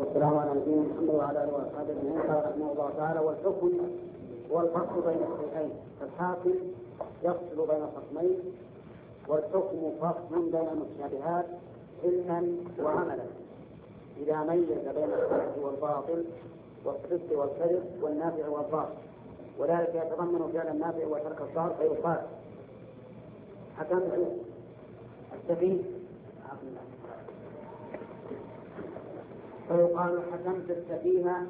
والسلام على نبينا محمد وعلى اله وصحبه اجمعين. قال رحمه الله تعالى: والحكم هو الفصل بين الشيئين، فالحاكم يفصل بين الخصمين، والحكم فصل بين المتشابهات علما وعملا إذا ميز بين الحق والباطل والصدق والكذب والنافع والضار، وذلك يتضمن فعل النافع وترك الضار. فيقال حكمت السفيه، فيقال حكمت السفيه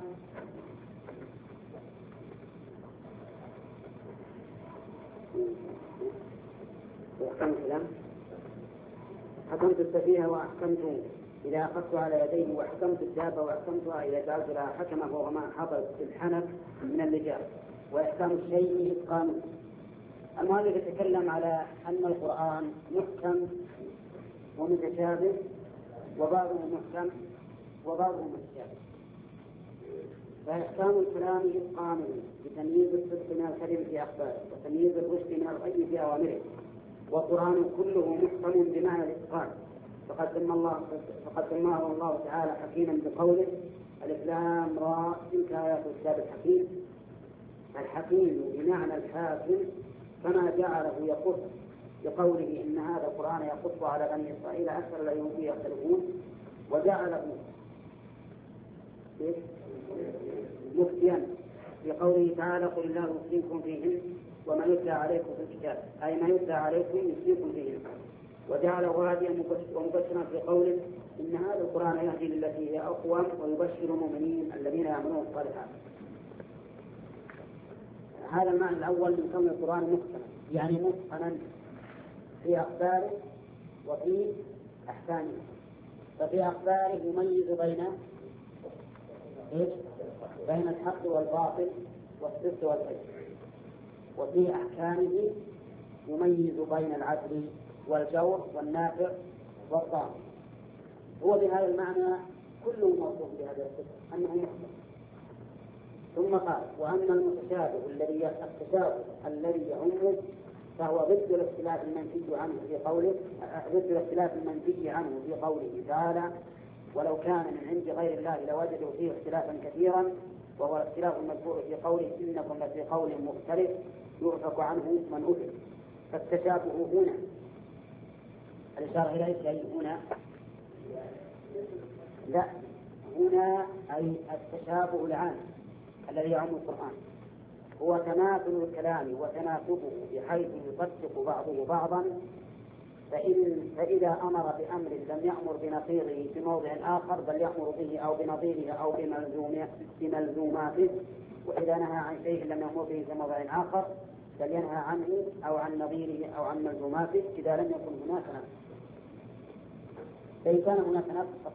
حكمت السفيه وأحكمت إذا أخذت على يديه، وأحكمت الدابة وأحكمتها إذا جعلت لها حكمه، وهو ما حضر الحنك من اللجام. وإحكام الشيء إتقانه. المؤلف يتكلم على أن القرآن محكم ومتشابه، وبعضه محكم وبعضه متشابه. فإحكام الكلام إتقانه بتمييز الصدق من الكذب في أخباره، وتمييز الرشد من الغي في أوامره. والقرآن كله محكم بمعنى الإتقان، فقد سماه الله تعالى حكيما بقوله: ألف لام را تلك آيات الكتاب الحكيم. الحكيم بمعنى الحاكم، كما جعله يقص بقوله: إن هذا القرآن يقص على بني إسرائيل أكثر الذين فيه يختلفون، وجعله مفتيا بقوله تعالى: قل الله يفتيكم فيهن وما يتلى عليكم في الكتاب، أي ما يتلى عليكم يفتيكم فيهن. وجعله هاديا ومبشرا في قوله: إن هذا القرآن يهدي للتي هي أقوم ويبشر المؤمنين الذين يعملون الصالحات. هذا المعنى الأول من كون القرآن محكما، يعني متقنا في أخباره وفي أحكامه. ففي أخباره يميز بين الحق والباطل والصدق والكذب، وفي أحكامه يميز بين العدل والجور والنافع والضار. هو بهذا المعنى كله موصوف بهذا الصفة أنه محكم. ثم قال: وأما المتشابه الذي يعمه فهو ضد الاختلاف المنفي عنه في قوله تعالى: ولو كان من عند غير الله لوجدوا فيه اختلافا كثيرا، وهو الاختلاف المذكور في قوله: إنكم لفي قول مختلف يؤفك عنه من أفك. فالتشابه هنا الإشارة إلى شيء هنا أي التشابه العام الذي يعم القرآن هو تماثل الكلام وتناسبه بحيث يصدق بعضه بعضا. فإذا أمر بأمر لم يأمر بنقيضه في موضع آخر، بل يأمر به أو بنظيره أو بملزوماته. وإذا نهى عن شيء لم يأمر به في موضع آخر، بل ينهى عنه أو عن نظيره أو عن ملزوماته إذا لم يكن هناك نقص. فإن كان هناك نقص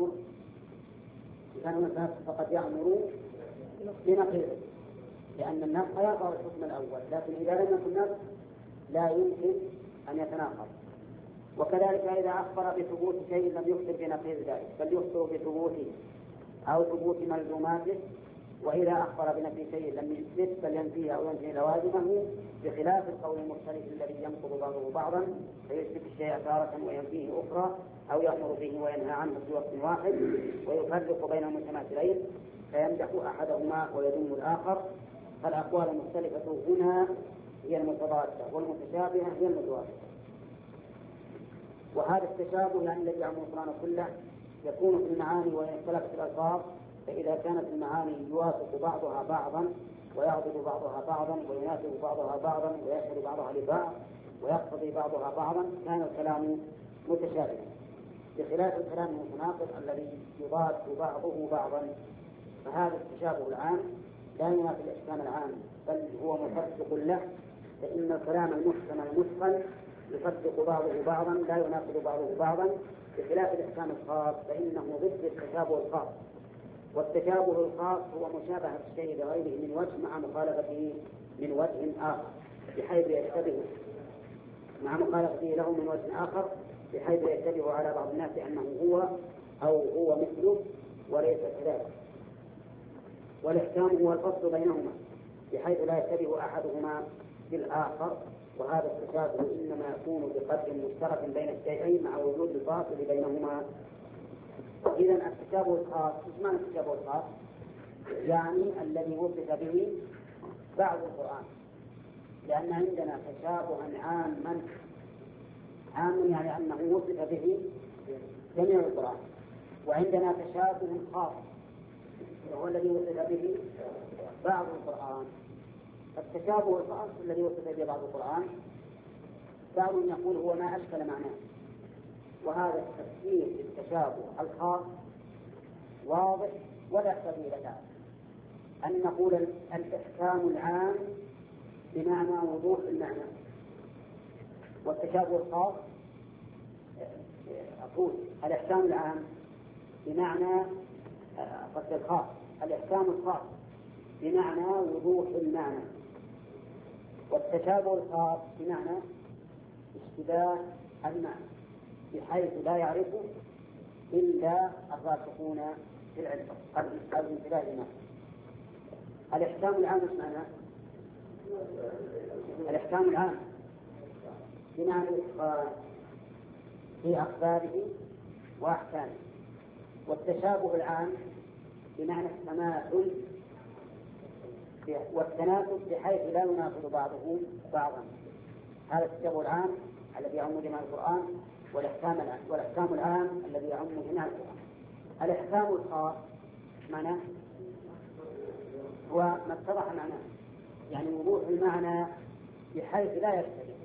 فقد يأمر بنقيضه، لأن النقص يقع الحكم الأول، لكن إذا لم يكن نقص لا يمكن أن يتناقض. وكذلك إذا أخبر بثبوت شيء لم يخبر بنقيض ذلك، بل يخبر بثبوته أو ثبوت ملزوماته. وإذا أخبر بنفي شيء لم يثبت بل ينفيه أو ينفي لوازمه، بخلاف القول المختلف الذي ينقض بعضه بعضا، فيثبت الشيء تارة وينفيه أخرى، أو يأمر به وينهى عنه في وقت واحد، ويفرق بين المتماثلين فيمدح أحدهما ويذم الآخر. فالأقوال المختلفة هنا هي المتضادة، والمتشابهة هي المتوافقة. وهذا التشابه يعني الذي يعم القرآن كله يكون في المعاني وإن اختلفت الألفاظ. فإذا كانت المعاني يوافق بعضها بعضا ويعضد بعضها بعضا ويناسب بعضها بعضا ويشهد بعضها لبعض ويقتضي بعضها بعضا، كان الكلام متشابها، بخلاف الكلام المتناقض الذي يضاد بعضه بعضا. فهذا التشابه العام لا ينافي الإحكام العام، بل هو مصدق له، فإن الكلام المحكم المتقن يصدق بعضه بعضا لا يناقض بعضه بعضا، بخلاف الإحكام الخاص فإنه ضد التشابه الخاص. والتشابه الخاص هو مشابهة الشيء لغيره من وجه مع مخالفته من وجه آخر بحيث يشتبه له من وجه آخر، بحيث يشتبه على بعض الناس أنه هو أو هو مثله وليس كذلك. والإحكام هو الفصل بينهما بحيث لا يشتبه أحدهما بالآخر. وهذا التشابه إنما يكون بقدر مشترك بين الشيئين مع وجود الفاصل بينهما. إذا التشابه الخاص، إيش معنى التشابه الخاص؟ يعني الذي وصف به بعض القرآن، لأن عندنا تشابها عاما، عام يعني أنه وصف به جميع القرآن، وعندنا تشابه خاص وهو الذي وصف به بعض القرآن. التشابه الخاص الذي وصف به بعض القرآن بعضهم يقول هو ما أشكل معناه، وهذا التفسير للتشابه الخاص واضح ولا سبيل له، أن نقول الإحكام العام بمعنى وضوح المعنى، والتشابه الخاص أقول الإحكام العام بمعنى قصد الخاص، الإحكام الخاص بمعنى وضوح المعنى، والتشابه الخاص بمعنى اشتباه المعنى بحيث لا يعرفه إلا الراسخون في العلم قبل انتباه المعنى. الإحكام العام ايش معناه؟ الإحكام العام بمعنى الإتقان في أخباره وأحكامه، والتشابه العام بمعنى التماثل والتناسب بحيث لا يناقض بعضه بعضا. هذا التشابه العام الذي يعم جميع القرآن، والإحكام العام الذي يعم جميع القرآن. الإحكام الخاص معناه هو ما اتضح معناه، يعني وضوح المعنى بحيث لا يشتبه.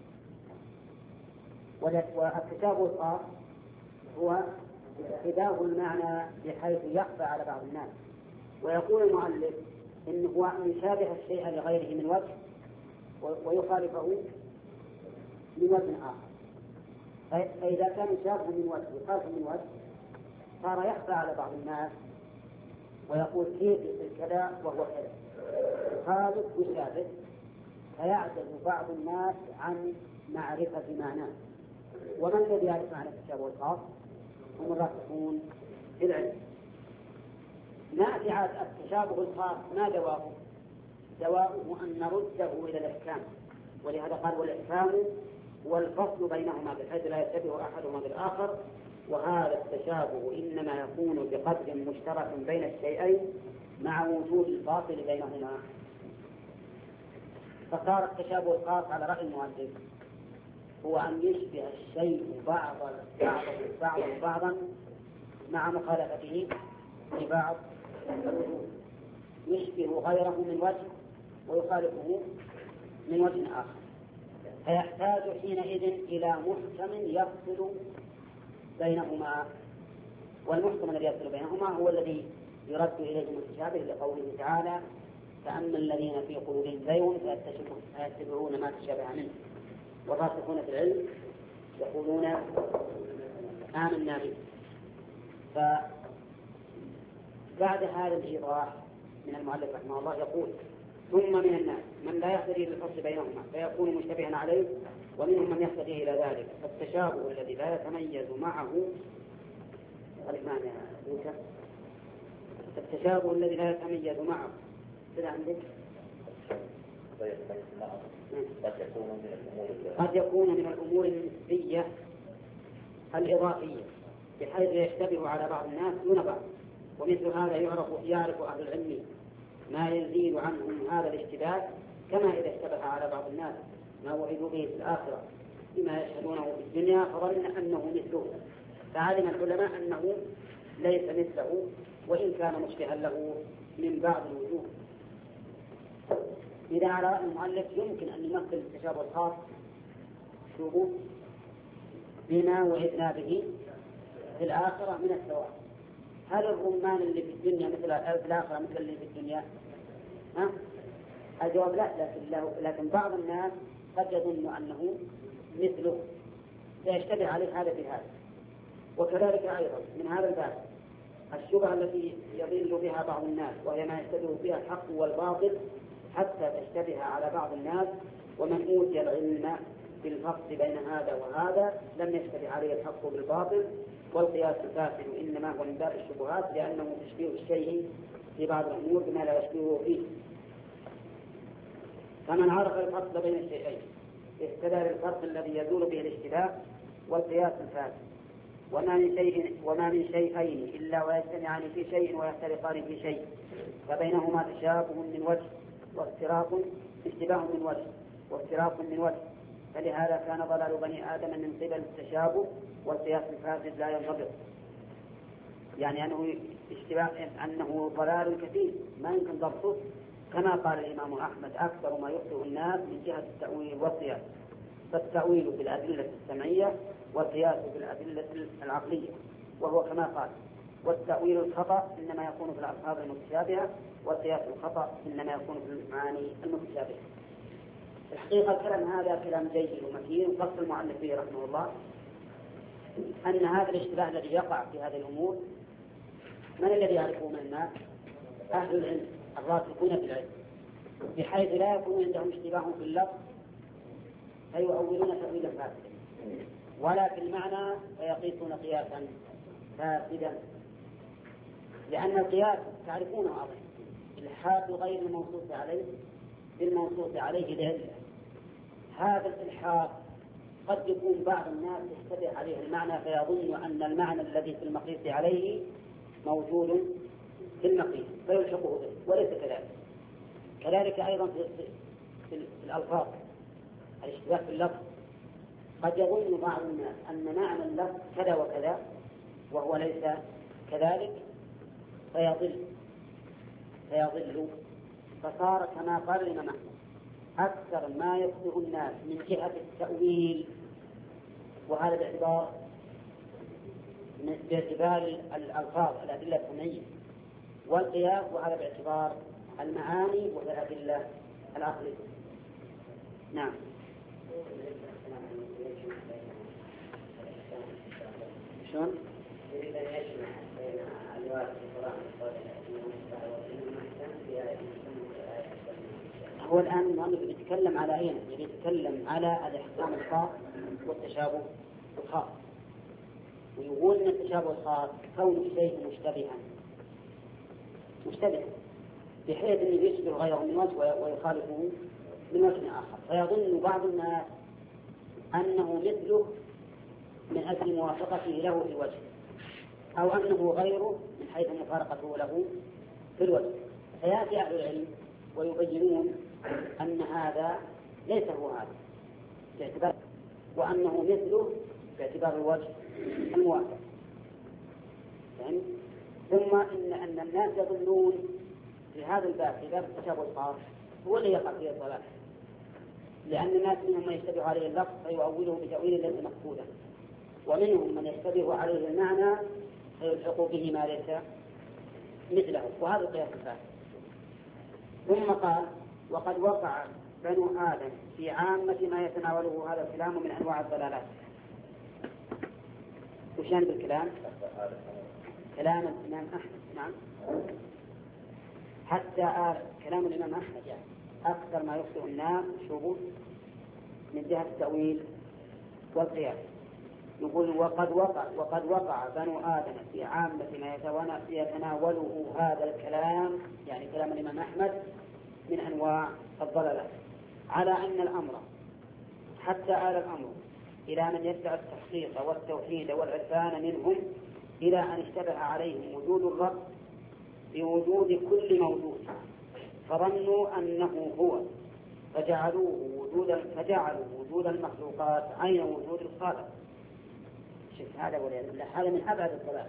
والتشابه الخاص هو اتباع المعنى بحيث يخفى على بعض الناس. ويقول المؤلف إنه هو أن يشابه الشيء لغيره من وجه ويخالفه من وجه آخر، فإذا كان يشابه من وجه ويخالف من وجه صار يخفى على بعض الناس ويقول كيف كذا وهو كذا، يخالف ويشابه، فيعجز بعض الناس عن معرفة معناه. ومن الذي يعرف معنى التشابه الخاص؟ هم الراسخون في العلم. نأتي على التشابه الخاص، ما جوابه؟ جوابه أن نرده إلى الإحكام، ولهذا قال والإحكام والفصل بينهما بحيث لا يشتبه أحدهما بالآخر، وهذا التشابه إنما يكون بقدر مشترك بين الشيئين مع وجود الفاصل بينهما. فصار التشابه الخاص على رأي المؤلف هو أن يشبه الشيء بعضا مع مخالفته في بعض الوجوه، يشبه غيره من وجه ويخالفه من وجه آخر، فيحتاج حينئذ إلى محكم يفصل بينهما. والمحكم الذي يفصل بينهما هو الذي يرد إليه المتشابه لقوله تعالى فأما الذين في قلوبهم زيغ فيتبعون ما تشابه منه والراسخون في العلم يقولون آمنا به. فبعد هذا الإيضاح من المؤلف رحمه الله يقول ثم من الناس من لا يهتدي للفصل بينهما فيكون مشتبها عليه، ومنهم من يهتدي إلى ذلك. فالتشابه الذي لا يتميز معه التشابه الذي لا يتميز معه كذا عندك قد يكون من الأمور النسبية الإضافية بحيث يشتبه على بعض الناس دون بعض، ومثل هذا يعرف أهل العلم ما يزيد عنهم هذا الاشتباه، كما إذا اشتبه على بعض الناس ما وعدوا به في الآخرة بما يشهدونه في الدنيا فظن أنه مثله، فعلم العلماء أنه ليس مثله وإن كان مشبها له من بعض الوجوه. إذا على رأي المؤلف يمكن أن يمثل التشابه الخاص شوفوا بما وعدنا به في الآخرة من الثواب. هل الرمان اللي في الدنيا مثل في الآخرة مثل اللي في الدنيا؟ الجواب لا، لكن بعض الناس قد يظن أنه مثله فيشتبه عليه هذا بهذا. وكذلك أيضا من هذا الباب الشبهة التي يضل بها بعض الناس وهي ما يشتبه بها الحق والباطل حتى تشتبه على بعض الناس، ومن أوتي العلم بالفصل بين هذا وهذا لم يشتبه عليه الحق بالباطل، والقياس الفاسد إنما هو من باب الشبهات لأنه تشبيه الشيء في بعض الأمور بما لا يشبهه فيه. فمن عرف الفصل بين الشيئين اهتدى للفرق الذي يزول به الاشتباه والقياس الفاسد. وما من شيئين إلا ويجتمعان في شيء ويفترقان في شيء، فبينهما تشابه من وجه اشتباه من وجه وافتراق من وجه، فلهذا كان ضلال بني آدم من قبل التشابه والقياس الفاسد لا ينضبط، يعني أنه ضلال كثير ما يمكن ضبطه، كما قال الإمام أحمد: أكثر ما يخطئ الناس من جهة التأويل والقياس، فالتأويل بالأدلة السمعية والقياس بالأدلة العقلية، وهو كما قال: والتأويل الخطأ إنما يكون في الألفاظ المتشابهة، والقياس الخطأ إنما يكون في المعاني المتشابهة. الحقيقة الكلام هذا كلام جيد ومتين، وقصد المؤلف فيه رحمه الله أن هذا الاشتباه الذي يقع في هذه الأمور من الذي يعرفه من الناس؟ أهل العلم الراسخون في العلم، بحيث لا يكون عندهم اشتباه في اللفظ فيؤولون تأويلا فاسدا، ولا في المعنى فيقيسون قياسا فاسدا، لأن القياس تعرفونه أظن الحاد غير المنصوص عليه بالمنصوص عليه لعلة. هذا الإلحاد قد يكون بعض الناس يشتبه عليه المعنى فيظن أن المعنى الذي في المقيس عليه موجود في المقيس فيلحقه به، وليس كذلك. كذلك أيضا في الألفاظ، الاشتباه في اللفظ، قد يظن بعض الناس أن معنى اللفظ كذا وكذا وهو ليس كذلك فيضل، فصار كما قال الإمام أحمد: أكثر ما يخطئ الناس من جهة التأويل، وهذا باعتبار الألفاظ الأدلة السمعية، والقياس وهذا باعتبار المعاني والأدلة العقلية. نعم. شلون؟ هو الآن المؤلف يتكلم على أين؟ يتكلم على الإحكام الخاص والتشابه الخاص، ويقول أن التشابه الخاص كون شيء مشتبه بحيث أنه يشبه غيره من وجه ويخالفه من وجه آخر، فيظن بعض الناس أنه مثله من أجل موافقته له في الوجه، أو أنه غيره من حيث مفارقته له في الوجه، فيأتي أهل العلم ويبينون أن هذا ليس هو هذا باعتبار، وأنه مثله باعتبار الوجه الموافق. ثم أن الناس يظنون في هذا الباب، في باب التشابه الخاص، هو الذي يقع فيه الضلال، لأن الناس منهم من يشتبه عليه اللفظ فيؤوله بتأويل ليس مقصودا، ومنهم من يشتبه عليه المعنى فيلحق به ما ليس مثله، وهذا القياس الفاسد. ثم قال: وقد وقع بنو آدم في عامة ما يتناوله هذا الكلام من أنواع الضلالات. وشان بالكلام؟ كلام الإمام أحمد. نعم، حتى كلام الإمام أحمد يعني أكثر ما يخطئ الناس شبه من جهة التأويل والقياس. يقول: وقد وقع بنو آدم في عامة ما يتناوله هذا الكلام، يعني كلام الإمام أحمد، من أنواع الضلالات، على أن الأمر حتى آل الأمر إلى من يدعي التحقيق والتوحيد والعرفان منهم إلى أن اشتبه عليهم وجود الرب بوجود كل موجود، فظنوا أنه هو، فجعلوا وجود المخلوقات عين وجود الخالق. شوف هذا والعياذ بالله، هذا من أبعد الضلال.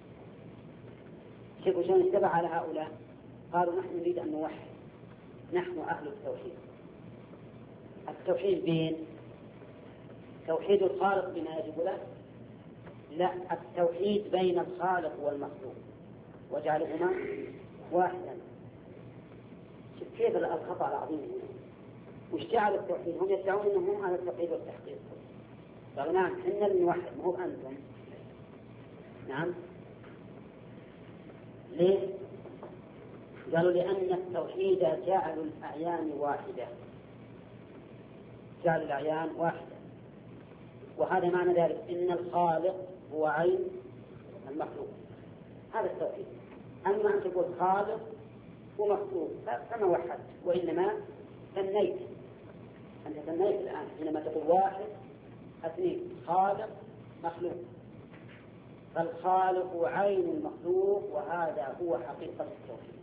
شوفوا شلون اشتبه على هؤلاء، قالوا: نحن نريد أن نوحد، نحن أهل التوحيد. التوحيد بين توحيد الخالق بما يجب له، لا، التوحيد بين الخالق والمخلوق وجعلهما واحدا. شوف كيف الخطأ العظيم هنا. وش جعل التوحيد؟ هم يدعون أنهم على التوحيد والتحقيق. قالوا: نعم، إحنا الموحد، ما هو أنتم. نعم، ليه؟ قالوا: لأن التوحيد جعل الأعيان واحدة، جعل الأعيان واحدة، وهذا معنى ذلك إن الخالق هو عين المخلوق، هذا التوحيد. أما أن تقول خالق ومخلوق فما وحد، وإنما ثنيت. أنت ثنيت الآن حينما تقول واحد اثنين، خالق مخلوق. فالخالق عين المخلوق، وهذا هو حقيقة التوحيد.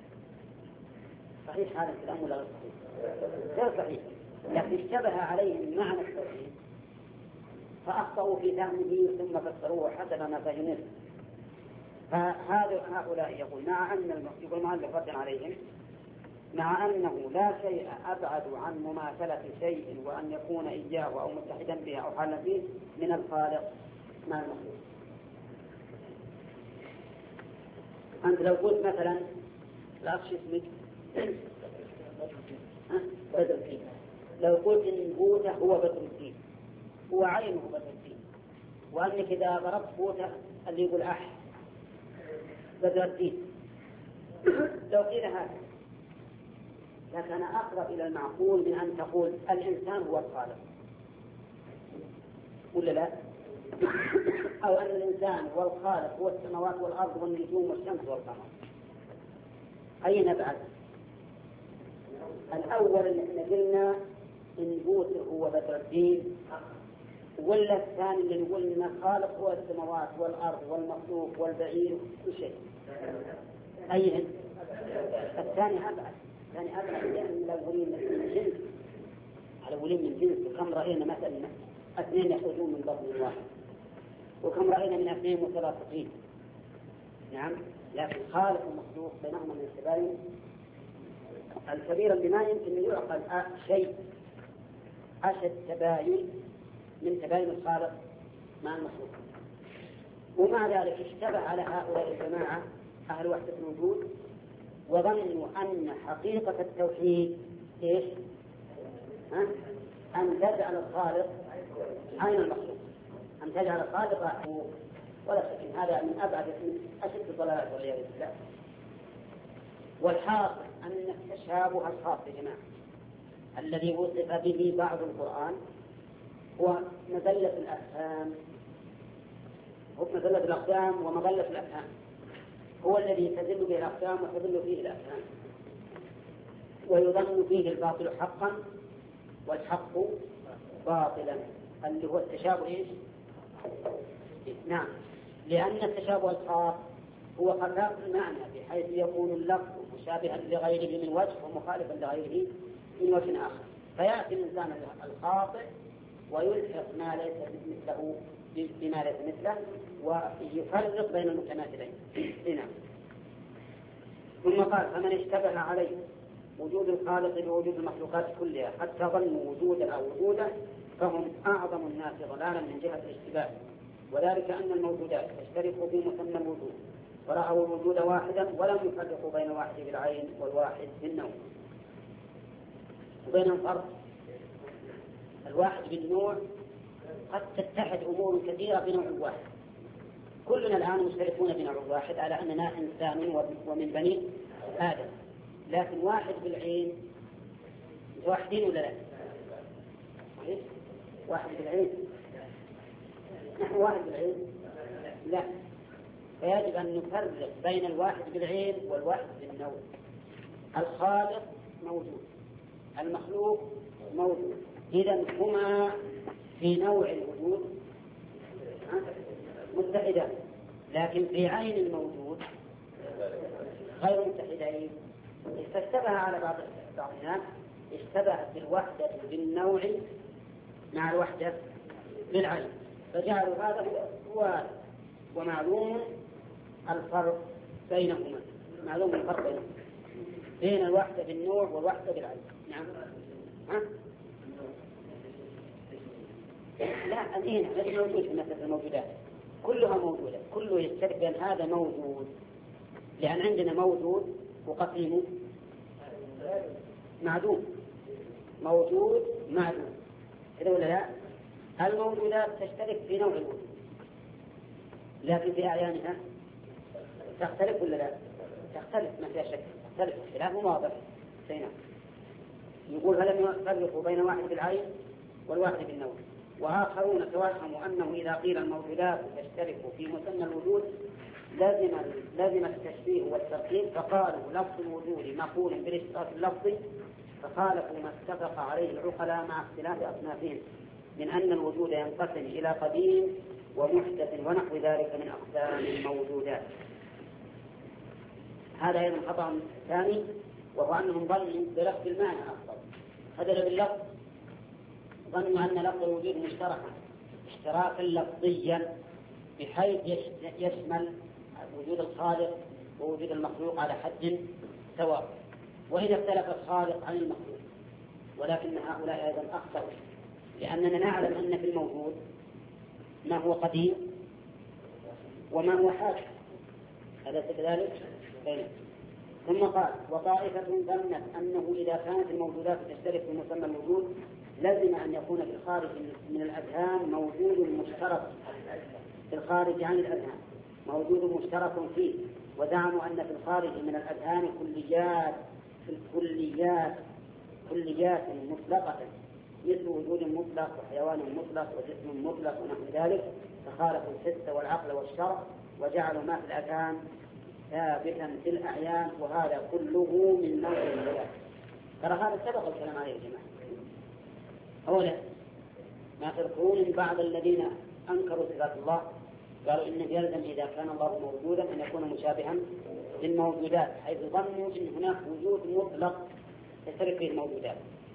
صحيح هذا الكلام ولا غير صحيح؟ غير صحيح، لكن اشتبه عليهم معنى التوحيد فأخطأوا في فهمه ثم فسروه حسب ما فهموه. فهؤلاء يقول مع أن يقول المؤلف ردا عليهم مع أنه لا شيء أبعد عن مماثلة شيء وأن يكون إياه أو متحدا به أو حالا فيه من الخالق مع المخلوق. أنت لو قلت مثلا لا أخشى اسمك بدر الدين، لو قلت إن بوته هو بدر الدين، هو عينه بدر الدين، وأنك إذا ضربت بوته اللي يقول بدر الدين، لو قيل هذا لكان أقرب إلى المعقول من أن تقول الإنسان هو الخالق، ولا لا؟ أو أن الإنسان هو الخالق هو السماوات والأرض والنجوم والشمس والقمر. أين نبعد؟ الأول اللي قلنا إن بوته هو بدر الدين، ولا الثاني اللي نقول إن الخالق هو السماوات والأرض والمخلوق والبعير كل شيء؟ أين؟ الثاني أبعد. الثاني أبعد لأن الأولين من جنس، الأولين من جنس. وكم رأينا مثلا 2 يخرجون من بطن واحد، وكم رأينا من 2 متلاصقين. نعم، لكن خالق ومخلوق بينهما من التباين الكبير اللي ما يمكن أن يعقل شيء أشد تباين من تباين الخالق مع المخلوق. ومع ذلك اشتبه على هؤلاء الجماعة أهل وحدة الوجود وظنوا أن حقيقة التوحيد إيش؟ أن تجعل الخالق عين المخلوق، أن تجعل الخالق عين. ولا شك هذا من أبعد أشد الضلالات والعياذ بالله. والحاصل أن تشابه الخاص يا جماعة الذي وصف به بعض القرآن هو مذلة الأفهام، مذلة الأقدام ومظلة الأفهام، هو الذي تزل به الأقدام وتزل فيه الأفهام، ويظن فيه الباطل حقا والحق باطلا، اللي هو التشابه إيش؟ نعم، لأن التشابه الخاص هو خلاف المعنى بحيث يكون اللفظ مشابها لغيره من وجه ومخالفا لغيره من وجه آخر، فيأتي الإنسان الخاطئ ويلحق ما ليس مثله بما ليس مثله ويفرق بين المتماثلين. نعم. ثم قال فمن اشتبه عليه وجود الخالق بوجود المخلوقات كلها حتى ظنوا وجودا أو وجودا فهم أعظم الناس ضلالا من جهة الاشتباه، وذلك أن الموجودات تشترك في مسمى الوجود ورأوا الوجود واحدا ولم يفرقوا بين الواحد بالعين والواحد بالنوع، وبينهم فرق. الواحد بالنوع قد تتحد أمور كثيرة بنوع واحد، كلنا الآن مشتركون بنوع واحد على أننا إنسان ومن بني آدم، لكن واحد بالعين واحدين ولا لا؟ صحيح؟ واحد بالعين، نحن واحد بالعين لا، فيجب أن نفرق بين الواحد بالعين والواحد بالنوع. الخالق موجود، المخلوق موجود، إذن هما في نوع الوجود متحدان، لكن في عين الموجود غير متحدين. فاشتبه على بعض الناس، اشتبهت الوحدة بالنوع مع الوحدة بالعين، فجعلوا هذا هو ومعلوم الفرق بينهما، معلوم الفرق بينهما بين الوحدة بالنوع والوحدة بالعين. نعم. ها؟ لا، هنا الذي موجود في مسألة الموجودات كلها موجودة، كله يشترك بين هذا موجود، لأن عندنا موجود وقسيم معدوم، موجود معدوم كذا ولا لا؟ الموجودات تشترك في نوع الوجود، لكن في أعيانها تختلف ولا لا؟ تختلف، ما فيها شك، تختلف اختلاف واضح. يقول فلم يفرقوا بين واحد بالعين والواحد بالنوع. وآخرون توهموا أنه إذا قيل الموجودات تشترك في مسمى الوجود لازم التشبيه والتركيب، فقالوا لفظ الوجود مقول بالاشتراك اللفظي، فخالفوا ما اتفق عليه العقلاء مع اختلاف أصنافهم من أن الوجود ينقسم إلى قديم ومحدث ونحو ذلك من أقسام الموجودات. هذا أيضا خطأ ثاني، وهو أنهم ظنوا بلفظ المعنى أفضل. هذا باللفظ ظنوا أن لفظ الوجود مشتركا اشتراكا لفظيا بحيث يشمل وجود الخالق ووجود المخلوق على حد سواء، وإذا اختلف الخالق عن المخلوق. ولكن هؤلاء أيضا أخطأوا، لأننا نعلم أن في الموجود ما هو قديم وما هو حادث، أليس كذلك؟ ثم قال: وطائفة ظنت أنه إذا كانت الموجودات تشترك في مسمى الوجود لازم أن يكون في الخارج من الأذهان موجود مشترك، في الخارج عن الأذهان موجود مشترك فيه، وزعموا أن في الخارج من الأذهان كليات مطلقة مثل وجود مطلق وحيوان مطلق وجسم مطلق ونحو ذلك، فخالفوا الحس والعقل والشرع وجعلوا ما في الأذهان ثابتا في الأعيان، وهذا كله من نوع الغلاف. ترى هذا سبق الكلام عليه يا جماعة. أولا ما تذكرون من بعض الذين أنكروا صفات الله قالوا إن يلزم إذا كان الله موجودا أن يكون مشابها للموجودات، حيث ظنوا أن هناك وجود مطلق يشترك فيه الموجودات.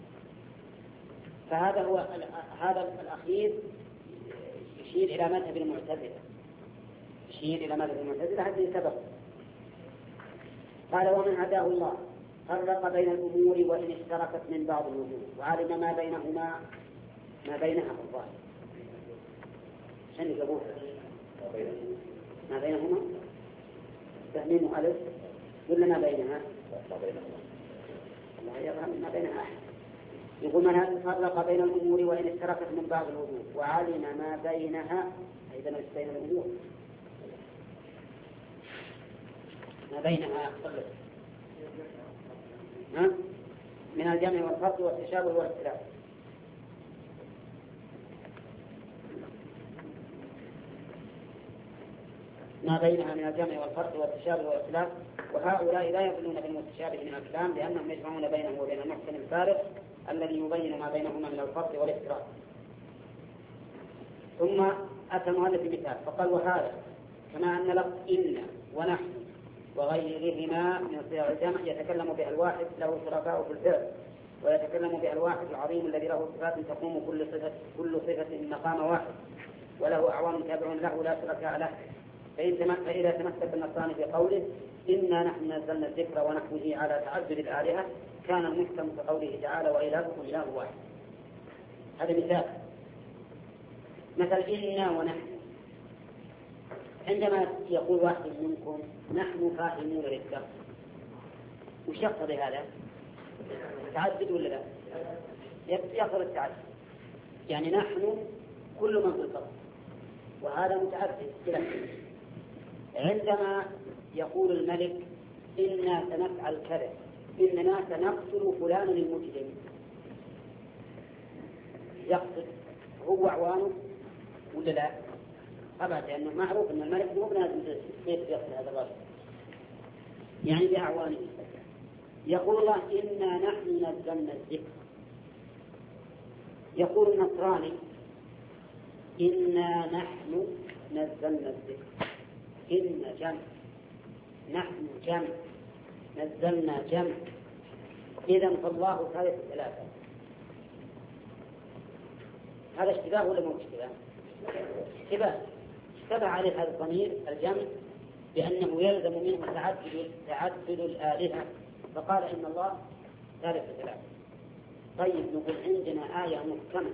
فهذا هذا الأخير يشير إلى مذهب المعتزلة، هذه سبق. قال: ومن عداه الله فرق بين الأمور وإن اشتركت من بعض الوجود وعلم ما بينها في الظاهر. شن يقول ما بينهما تهميم ألف ولا ما بينها؟ لا يفهم ما بينها أحد. يقول: من فرق بين الأمور وإن اشتركت من بعض الوجود وعلم ما بينها، أيضا بين الأمور ما بينها من الجمع والفرق والتشابه والاختلاف. ما بينها من الجمع والفرق والتشابه والاختلاف. وهؤلاء لا يقولون بالمتشابه من الكلام، لأنهم يجمعون بينه وبين المحكم الفارق الذي يبين ما بينهما من الفرق والاختلاف. ثم أتى المؤلف بمثال فقال: وهذا كما أن لفظ إن ونحن وغيرهما من صيغ الجمع يتكلم بها الواحد له شركاء في الفعل، ويتكلم بها الواحد العظيم الذي له صفات تقوم كل صفة مقام واحد، وله أعوان تابعون له لا شركاء له. فإذا تمسك النصراني في قوله إنا نحن نزلنا الذكر ونحمده على تعدد الآلهة، كان المحكم في قوله تعالى: وإلهكم إله واحد. هذا مثل إنا ونحن. عندما يقول واحد منكم نحن فاهمون للدرس، وش يقتضي هذا؟ تعدد ولا لا؟ يقتضي التعدد، يعني نحن كل من في الفصل، وهذا متعدد. عندما يقول الملك إنا سنفعل كذا، إننا سنقتل فلانا المجرم، يقصد هو أعوانه ولا لا؟ أبدا، لأنه معروف أن الملك مو بنادم يقتل هذا الرجل، يعني بأعوانه. يقول الله إنا نحن نزلنا الذكر. يقول النصراني إنا نحن نزلنا الذكر، إن جمع، نحن جمع، نزلنا جمع، إذن فالله ثالث ثلاثة. هذا اشتباه ولا مو اشتباه؟ اشتبه عليه هذا الضمير الجمع بأنه يلزم منه تعدد الآلهة، فقال إن الله ثالث ثلاثة. طيب نقول عندنا آية محكمة: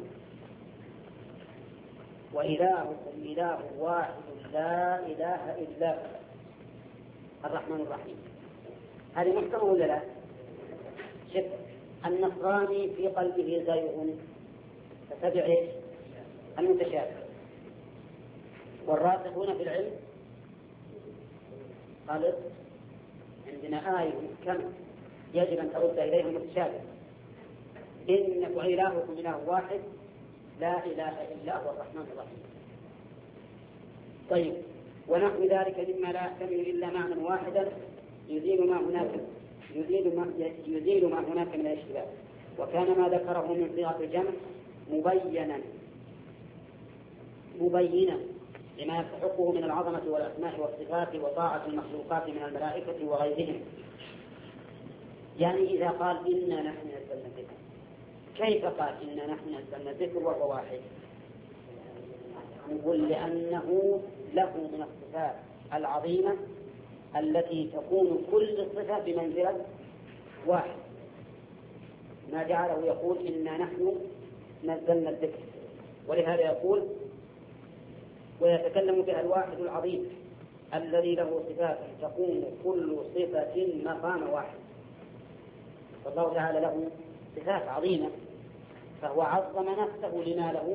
وإلهكم إله واحد لا إله إلا هو الرحمن الرحيم. هذه محكمة ولا لا؟ شف النصراني في قلبه زيغ فتبع إيش؟ المتشابه. والراسخون في العلم قالت عندنا آية محكمة يجب أن ترد إليها المتشابه: إن وإلهكم إله واحد لا إله إلا هو الرحمن الرحيم. طيب ونحو ذلك مما لا يحتمل إلا معنى واحدا يزيل ما هناك من الاشتباه. وكان ما ذكره من صيغة الجمع مبينا لما يستحقه من العظمة والأسماء والصفات وطاعة المخلوقات من الملائكة وغيرهم. يعني إذا قال إنا نحن نزلنا الذكر، كيف قال إنا نحن نزلنا الذكر وهو واحد؟ نقول لأنه له من الصفات العظيمة التي تكون كل صفة بمنزلة واحد، ما جعله يقول إنا نحن نزلنا الذكر. ولهذا يقول ويتكلم بها الواحد العظيم الذي له صفات تقوم كل صفة مقام واحد. فالله تعالى له صفات عظيمة، فهو عظم نفسه لما له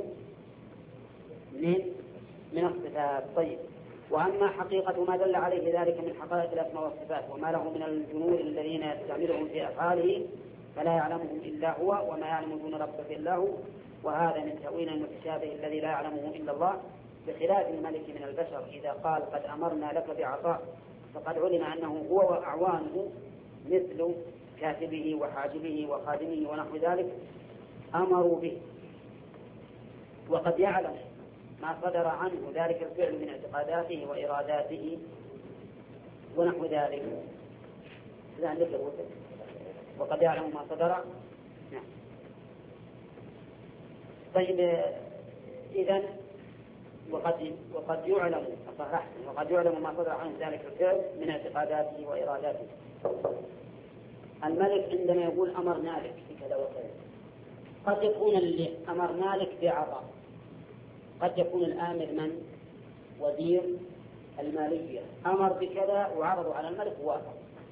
من الصفات. طيب، وأما حقيقة ما دل عليه ذلك من حقائق الأسماء والصفات وما له من الجنود الذين يستعملهم في أفعاله فلا يعلمهم إلا هو وما يعلم دون ربك إلا هو، وهذا من تأويل المتشابه الذي لا يعلمه إلا الله، بخلاف الملك من البشر إذا قال قد أمرنا لك بعطاء فقد علم أنه هو وأعوانه مثل كاتبه وحاجبه وخادمه ونحو ذلك أمروا به، وقد يعلم ما صدر عنه ذلك الفعل من اعتقاداته وإراداته ونحو ذلك، وقد يعلم ما صدر. نعم. طيب، إذن وقد يعلم ما صدر عنه ذلك الفعل من اعتقاداته وإراداته. الملك عندما يقول أمرنا لك بكذا وكذا، قد يكون اللي أمرنا لك بعطاء، قد يكون الآمر من وزير المالية أمر بكذا وعرضوا على الملك ووافق،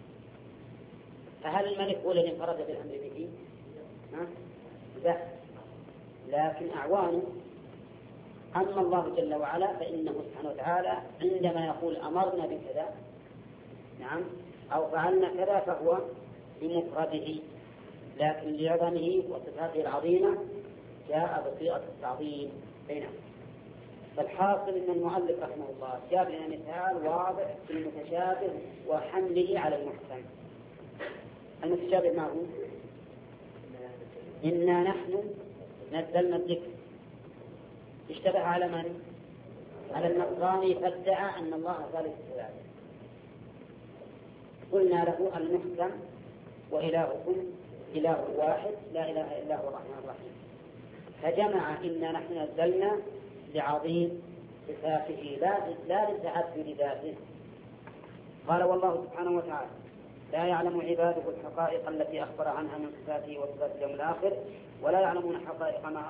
فهل الملك هو الذي انفرد بالأمر به؟ لا، لكن أعوانه. أما الله جل وعلا فإنه سبحانه وتعالى عندما يقول أمرنا بكذا نعم أو فعلنا كذا فهو بمفرده، لكن لعظمه وصفاته العظيمة جاء بصيغة التعظيم بينهم. فالحاصل أن المؤلف رحمه الله جاب لنا مثال واضح في المتشابه وحمله على المحكم. المتشابه ما هو؟ إنا نحن نزلنا الذكر، اشتبه على من؟ على النصراني فادعى أن الله ثالث ثلاثة. قلنا له المحكم وإلهكم إله واحد لا إله إلا هو الرحمن الرحيم، فجمع إنا نحن نزلنا لعظيم صفاته لا لتعدد ذاته. قال والله سبحانه وتعالى لا يعلم عباده الحقائق التي أخبر عنها من صفاته وصفات اليوم الآخر، ولا يعلمون حقائق ما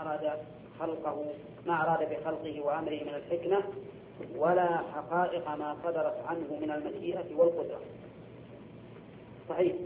أراد بخلقه وأمره من الحكمة، ولا حقائق ما صدرت عنه من المشيئة والقدرة. صحيح،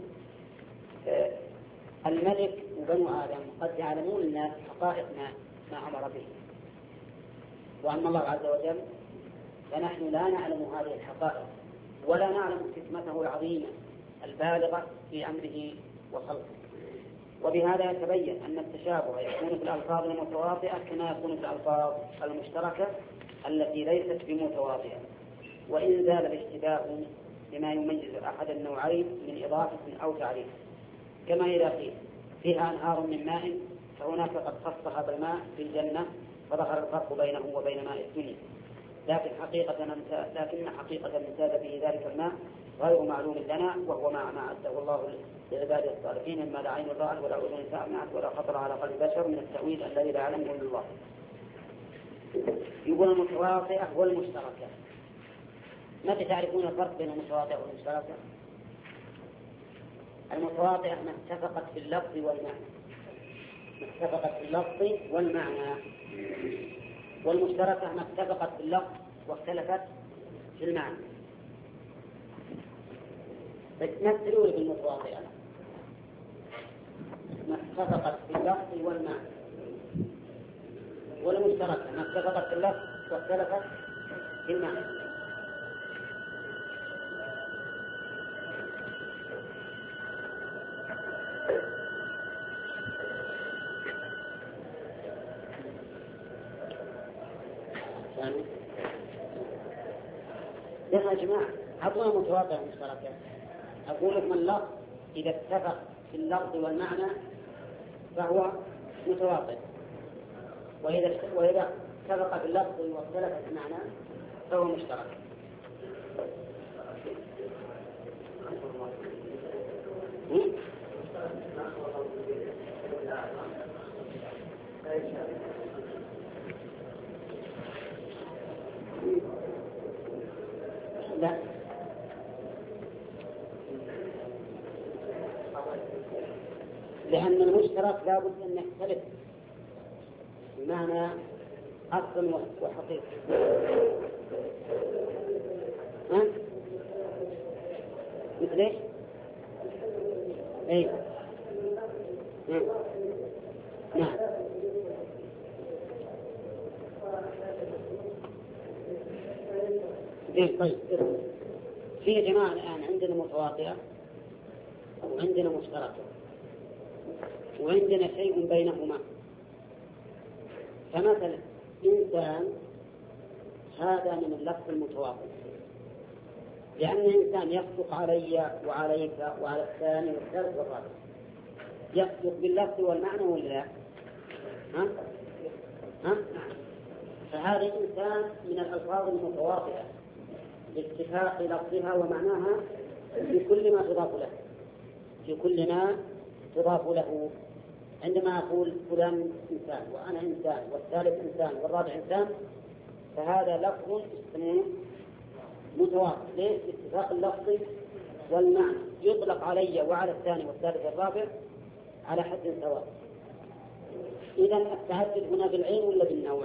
الملك وبنو آدم قد يعلمون الناس حقائق ما أمر به، وأما الله عز وجل فنحن لا نعلم هذه الحقائق ولا نعلم حكمته العظيمة البالغة في أمره وخلقه. وبهذا يتبين أن التشابه يكون في الألفاظ المتواطئة كما يكون في الألفاظ المشتركة التي ليست بمتواطئة، وإن زال الاشتباه بما يميز أحد النوعين من إضافة أو تعريف، كما إذا قيل فيها أنهار من ماء فهناك قد خصها بالماء في الجنة فظهر الفرق بينه وبين ماء الدنيا، لكن حقيقة امتاز به ذلك الماء غير معلوم لنا، وهو ما أعده الله لعباده الصالحين مما لا عين رأت ولا أذن سمعت ولا خطر على قلب بشر من التأويل الذي لا يعلمه إلا الله. يقول المتواطئة والمشتركة. متى تعرفون الفرق بين المتواطئة والمشتركة؟ المتواطئة ما اتفقت في اللفظ والمعنى، والمشتركة ما اتفقت في اللفظ واختلفت في المعنى. مثلوا لي بالمتواطئة ما اتفقت في اللفظ والمعنى، والمشتركة ما اتفقت في اللفظ واختلفت في المعنى. يا جماعة أعطونا متواطئة ومشتركة. أقول لكم اللفظ إذا اتفق في اللفظ والمعنى فهو متواطئ، وإذا اتفق في اللفظ واختلف في المعنى فهو مشترك. لا، لأن المشترك لا بد أن يختلف بمعنى أصل وحقيقة. مثل ايش؟ اي نعم. طيب، في جماعة الآن عندنا متواطئة وعندنا مشتركة وعندنا شيء بينهما. فمثلا إنسان هذا من اللفظ المتواطئ، لأن الإنسان يصدق علي وعليك وعلى الثاني والثالث والرابع، يصدق باللفظ والمعنى ولا لا؟ فهذا إنسان من الألفاظ المتواطئة باتفاق لفظها ومعناها في كل ما تضاف له، في كل ما تضاف له. عندما أقول فلان إنسان وأنا إنسان والثالث إنسان والرابع إنسان، فهذا لفظ يسمونه متواطئ. ليش؟ باتفاق اللفظ والمعنى، يطلق علي وعلى الثاني والثالث والرابع على حد سواء. إذا التعدد هنا بالعين ولا بالنوع؟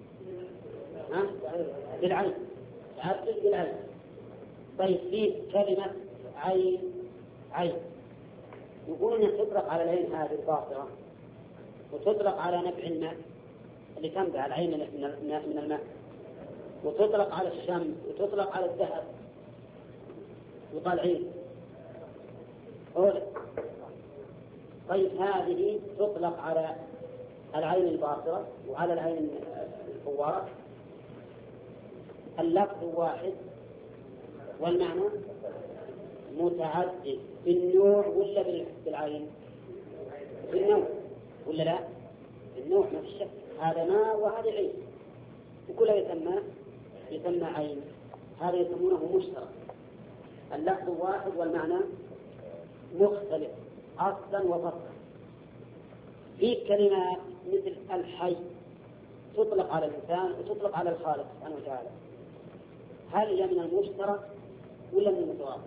بالعين، تعدد بالعين. طيب، في كلمة عين يقول أن تطلق على العين هذه الباطرة، وتطلق على نبع الماء اللي تنبع العين من الماء، وتطلق على الشمس، وتطلق على الذهب، يقال عين. طيب، هذه تطلق على العين الباطرة وعلى العين الفوارة، اللفظ واحد والمعنى متعدد. بالنوع ولا بالعين؟ بالنوع ولا لا؟ بالنوع ما في شك. هذا ماء وهذا عين، وكلها يسمى عين. هذا يسمونه مشترك، اللفظ واحد والمعنى مختلف أصلا وفصلا. في كلمات مثل الحي تطلق على الإنسان وتطلق على الخالق سبحانه وتعالى، هل هي من المشترك ولا من المتواطئ؟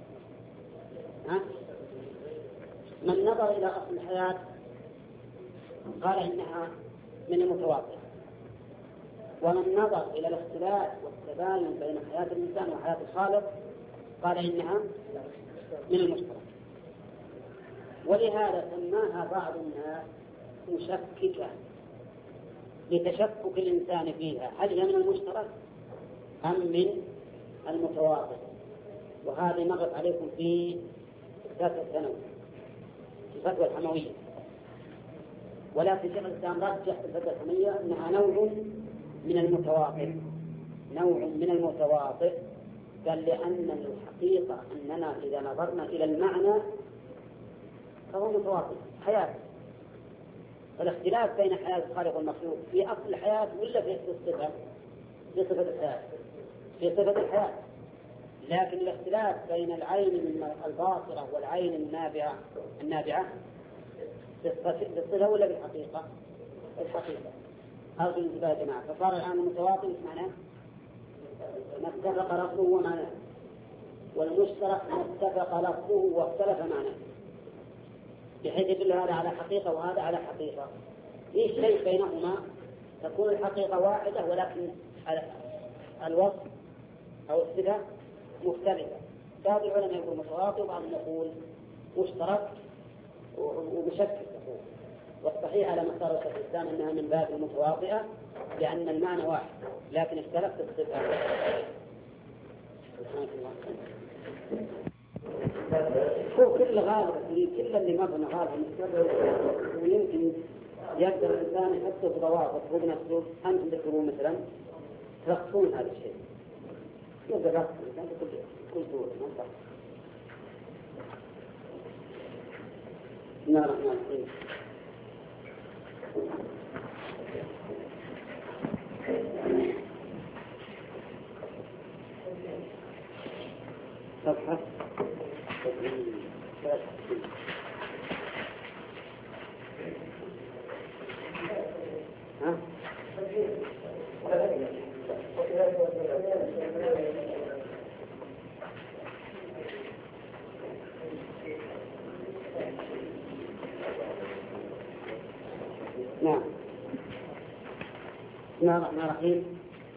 من نظر إلى أصل الحياة قال إنها من المتواطئ، ومن نظر إلى الاختلاف والتباين بين حياة الإنسان وحياة الخالق قال إنها من المشترك. ولهذا سماها بعض الناس مشككة لتشكك الإنسان فيها، هل هي من المشترك أم من المتواطئ؟ وهذه مرت عليكم في الدرس الثانوي في الفتوى الحموية، ولكن شيخ الإسلام رجح في الفتوى الحموية أنها نوع من المتواطئ، نوع من المتواطئ. قال لأن الحقيقة أننا إذا نظرنا إلى المعنى فهو متواطئ حياة. فالاختلاف بين حياة الخالق والمخلوق في أصل الحياة ولا في الصفة؟ في صفة الحياة، في صفة الحياة. لكن الاختلاف بين العين الباصرة والعين النابعة بالصفة ولا بالحقيقة؟ الحقيقة. أرجو الانتباه يا جماعة. فصار الآن المتواطئ معناه ما اتفق لفظه ومعناه، والمشترك ما اتفق لفظه واختلف معناه، بحيث يدل هذا على حقيقة وهذا على حقيقة. في شيء بينهما تكون الحقيقة واحدة ولكن الوصف أو الصفة مختلفة. بعض العلماء يقول متواطئ وبعضهم يقول مشترك ومشكك. والصحيح على مختار شيخ الإسلام أنها من باب المتواطئة لأن المعنى واحد لكن اختلفت الصفة. هو كل غالب كل اللي مبنى غالب ويمكن يقدر الإنسان يحطه في ضوابط هو بنفسه. أنتم تذكرون مثلا تلخصون هذا الشيء يقدر يلخص الإنسان كل سورة ما صح. بسم الله الرحمن الرحيم. الله الرحمن الرحيم.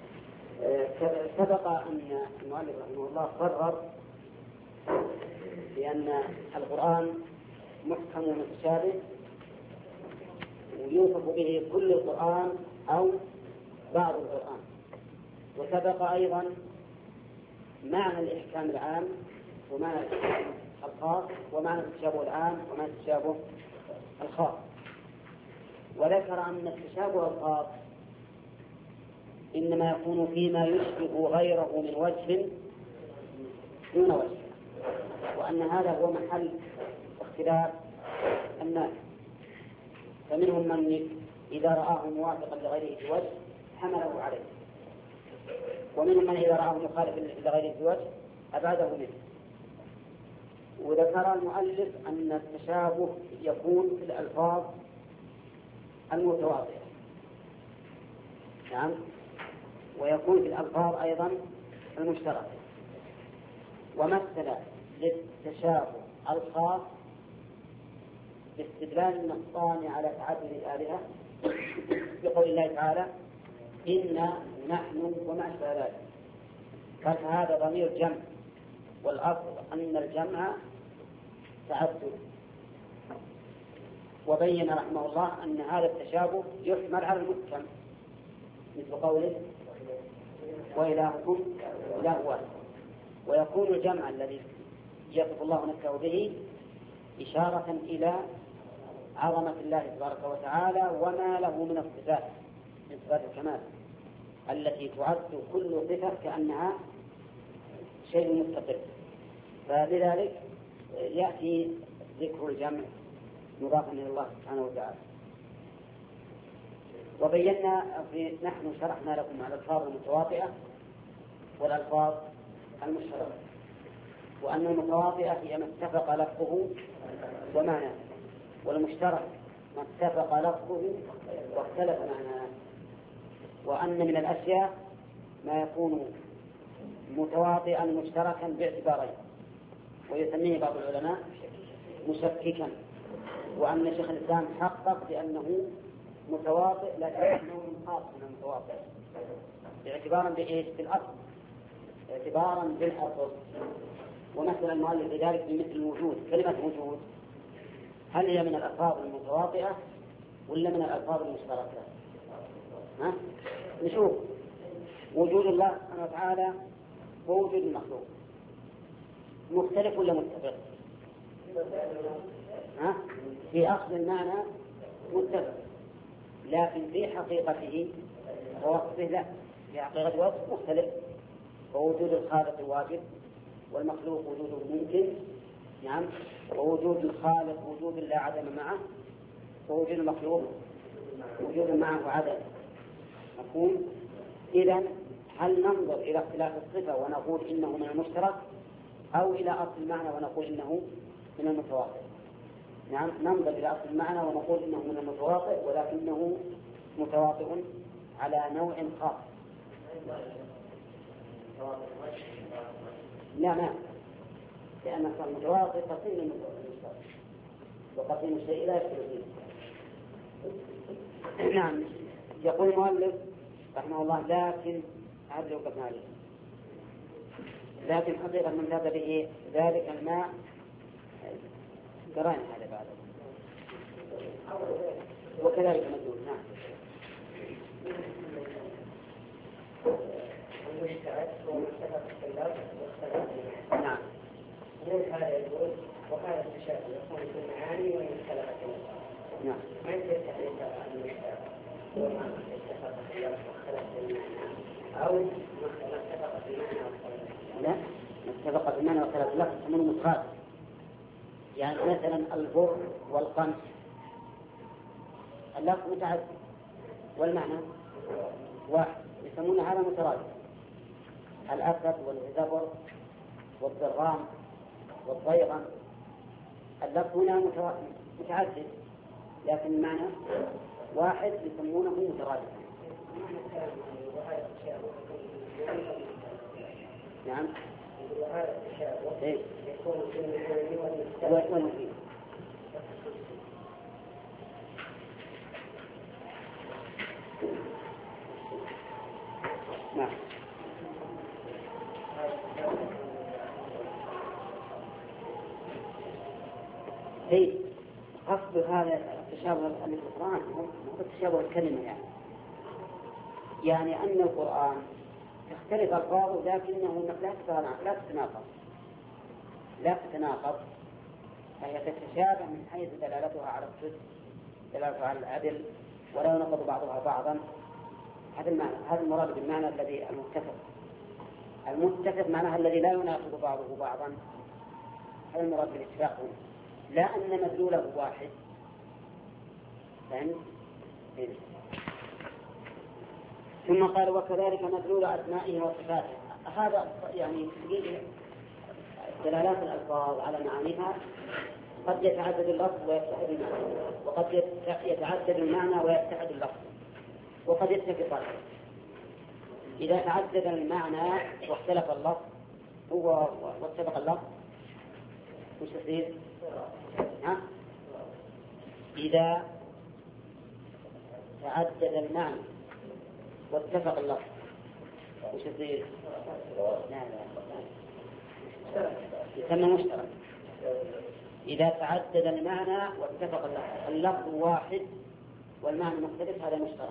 سبق أن المؤلف رحمه الله قرر بأن القرآن محكم ومتشابه ويوصف به كل القرآن أو بعض القرآن. وسبق أيضا معنى الإحكام العام ومعنى الإحكام الخاص ومعنى التشابه العام ومعنى التشابه الخاص. وذكر أن التشابه الخاص إنما يكون فيما يشبه غيره من وجه دون وجه، وأن هذا هو محل اختلاف الناس. فمنهم من إذا رآه موافقا لغيره في وجه حمله عليه، ومنهم من إذا رآه مخالفا لغيره في وجه أبعده منه. وذكر المؤلف أن التشابه يكون في الألفاظ المتواضعة، نعم، ويكون في الألفاظ أيضا المشتركة. ومثل للتشابه الخاص باستدلال النصان على تعدد الآلهة بقول الله تعالى إنا نحن وما أشبه ذلك، قال هذا ضمير جمع، والأصل أن الجمع تعدد. وبين رحمه الله أن هذا التشابه يحمل على المحكم مثل قوله وإلهكم إله واحد. ويكون الجمع الذي يصف الله نفسه به إشارة إلى عظمة الله تبارك وتعالى وما له من الصفات من صفات الكمال التي تعد كل صفة كأنها شيء مستقل. فلذلك يأتي ذكر الجمع مضافا إلى الله سبحانه وتعالى. وبينا نحن شرحنا لكم على الألفاظ المتواطئة والألفاظ المشتركة، وأن المتواطئة هي ما اتفق لفظه ومعناه، والمشترك ما اتفق لفظه واختلف معناه. وأن من الأشياء ما يكون متواطئا مشتركا باعتبارين، ويسميه بعض العلماء مشككا. وأن شيخ الإسلام حقق بأنه متواطئ لكنه خاص من المتواطئ اعتبارا بإيش؟ بالأصل، اعتبارا بالأصل. ومثل المؤلف لذلك بمثل الوجود. كلمة وجود هل هي من الألفاظ المتواطئة ولا من الألفاظ المشتركة؟ نشوف. وجود الله سبحانه وتعالى ووجود المخلوق مختلف ولا متفق؟ في أصل المعنى متفق، لكن في حقيقته ووصفه لا، في حقيقة وصف مختلف. ووجود الخالق واجب، والمخلوق وجوده ممكن، نعم، ووجود الخالق وجود لا عدم معه، ووجود المخلوق وجود معه عدم. مفهوم؟ إذن هل ننظر إلى اختلاف الصفة ونقول إنه من المشترك، أو إلى أصل المعنى ونقول إنه من المتواطئ؟ نعم، ننظر إلى أصل المعنى ونقول إنه من المتواطئ، ولكنه متواطئ على نوع خاص. لا، لأن المتواطئ قسيم من المشترك، وقسيم الشيء لا يشترك فيه. نعم. يقول المؤلف رحمه الله لكن هذا وقفنا عليه، لكن حقيقة من ذهب به ذلك الماء قرأنا هذا بعد وكذلك مدود. نعم. المشترك هو مشترك الخلاف واختلاف. نعم. ليس هذا يقول وهذا التشابه يكون في المعاني وإن اختلفت الألفاظ. نعم. ما يصير تحريف المشترك وما اتفق الخلاف واختلف المعنى، أو ما اتفق في المعنى واختلف. لا، ما اتفق في المعنى واختلف اللفظ يسمونه متخالف. يعني مثلا البر والقمح اللفظ متعدد والمعنى واحد، يسمون هذا مترادف. الأسد والزبر والضرام والضيغم اللفظ هنا متعدد لكن المعنى واحد، يسمونه مترادف. نعم. وهذا التشابه يكون في المعاني والمفيد. هي قصد هذا التشابه اللي في القرآن هو تشابه الكلمة، يعني أن القرآن تختلف ألفاظه لكنه لا تتناقض، فهي تتشابه من حيث دلالتها على الصدق، دلالتها على العدل، ولا ينقض بعضها بعضا. هذا المراد بالمعنى الذي المتفق معناها الذي لا يناقض بعضه بعضا، هذا المراد بالاتفاق، لا أن مدلوله واحد. فهمت؟ ثم قال وكذلك مدلول أسمائه وصفاته. هذا يعني دلالات الألفاظ على معانيها قد يتعدد اللفظ ويتحد المعنى، وقد يتعدد المعنى ويتحد اللفظ، وقد يتفق. إذا تعدد المعنى واختلف اللفظ واتفق اللفظ وش يصير؟ إذا تعدد المعنى واتفق اللفظ وش يصير؟ لا يسمى مشترك. إذا تعدد المعنى واتفق اللفظ واحد والمعنى مختلف هذا مشترك.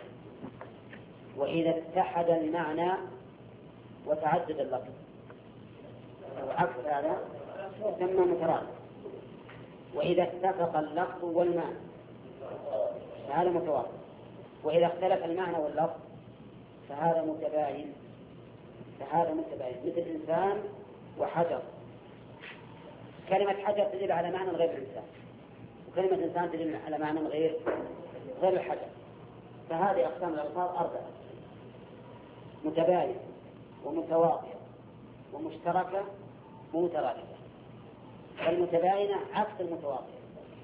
وإذا اتحد المعنى وتعدد اللفظ وعكس هذا يسمى مترادف. وإذا اتفق اللفظ والمعنى فهذا متوافق. وإذا اختلف المعنى واللفظ فهذا متباين. مثل إنسان وحجر. كلمة حجر تدل على معنى غير الإنسان، وكلمة إنسان تدل على معنى غير الحجر. فهذه أقسام الألفاظ 4: متباين ومتواطئة ومشتركة ومترادفة. فالمتباينة عكس المتواطئة.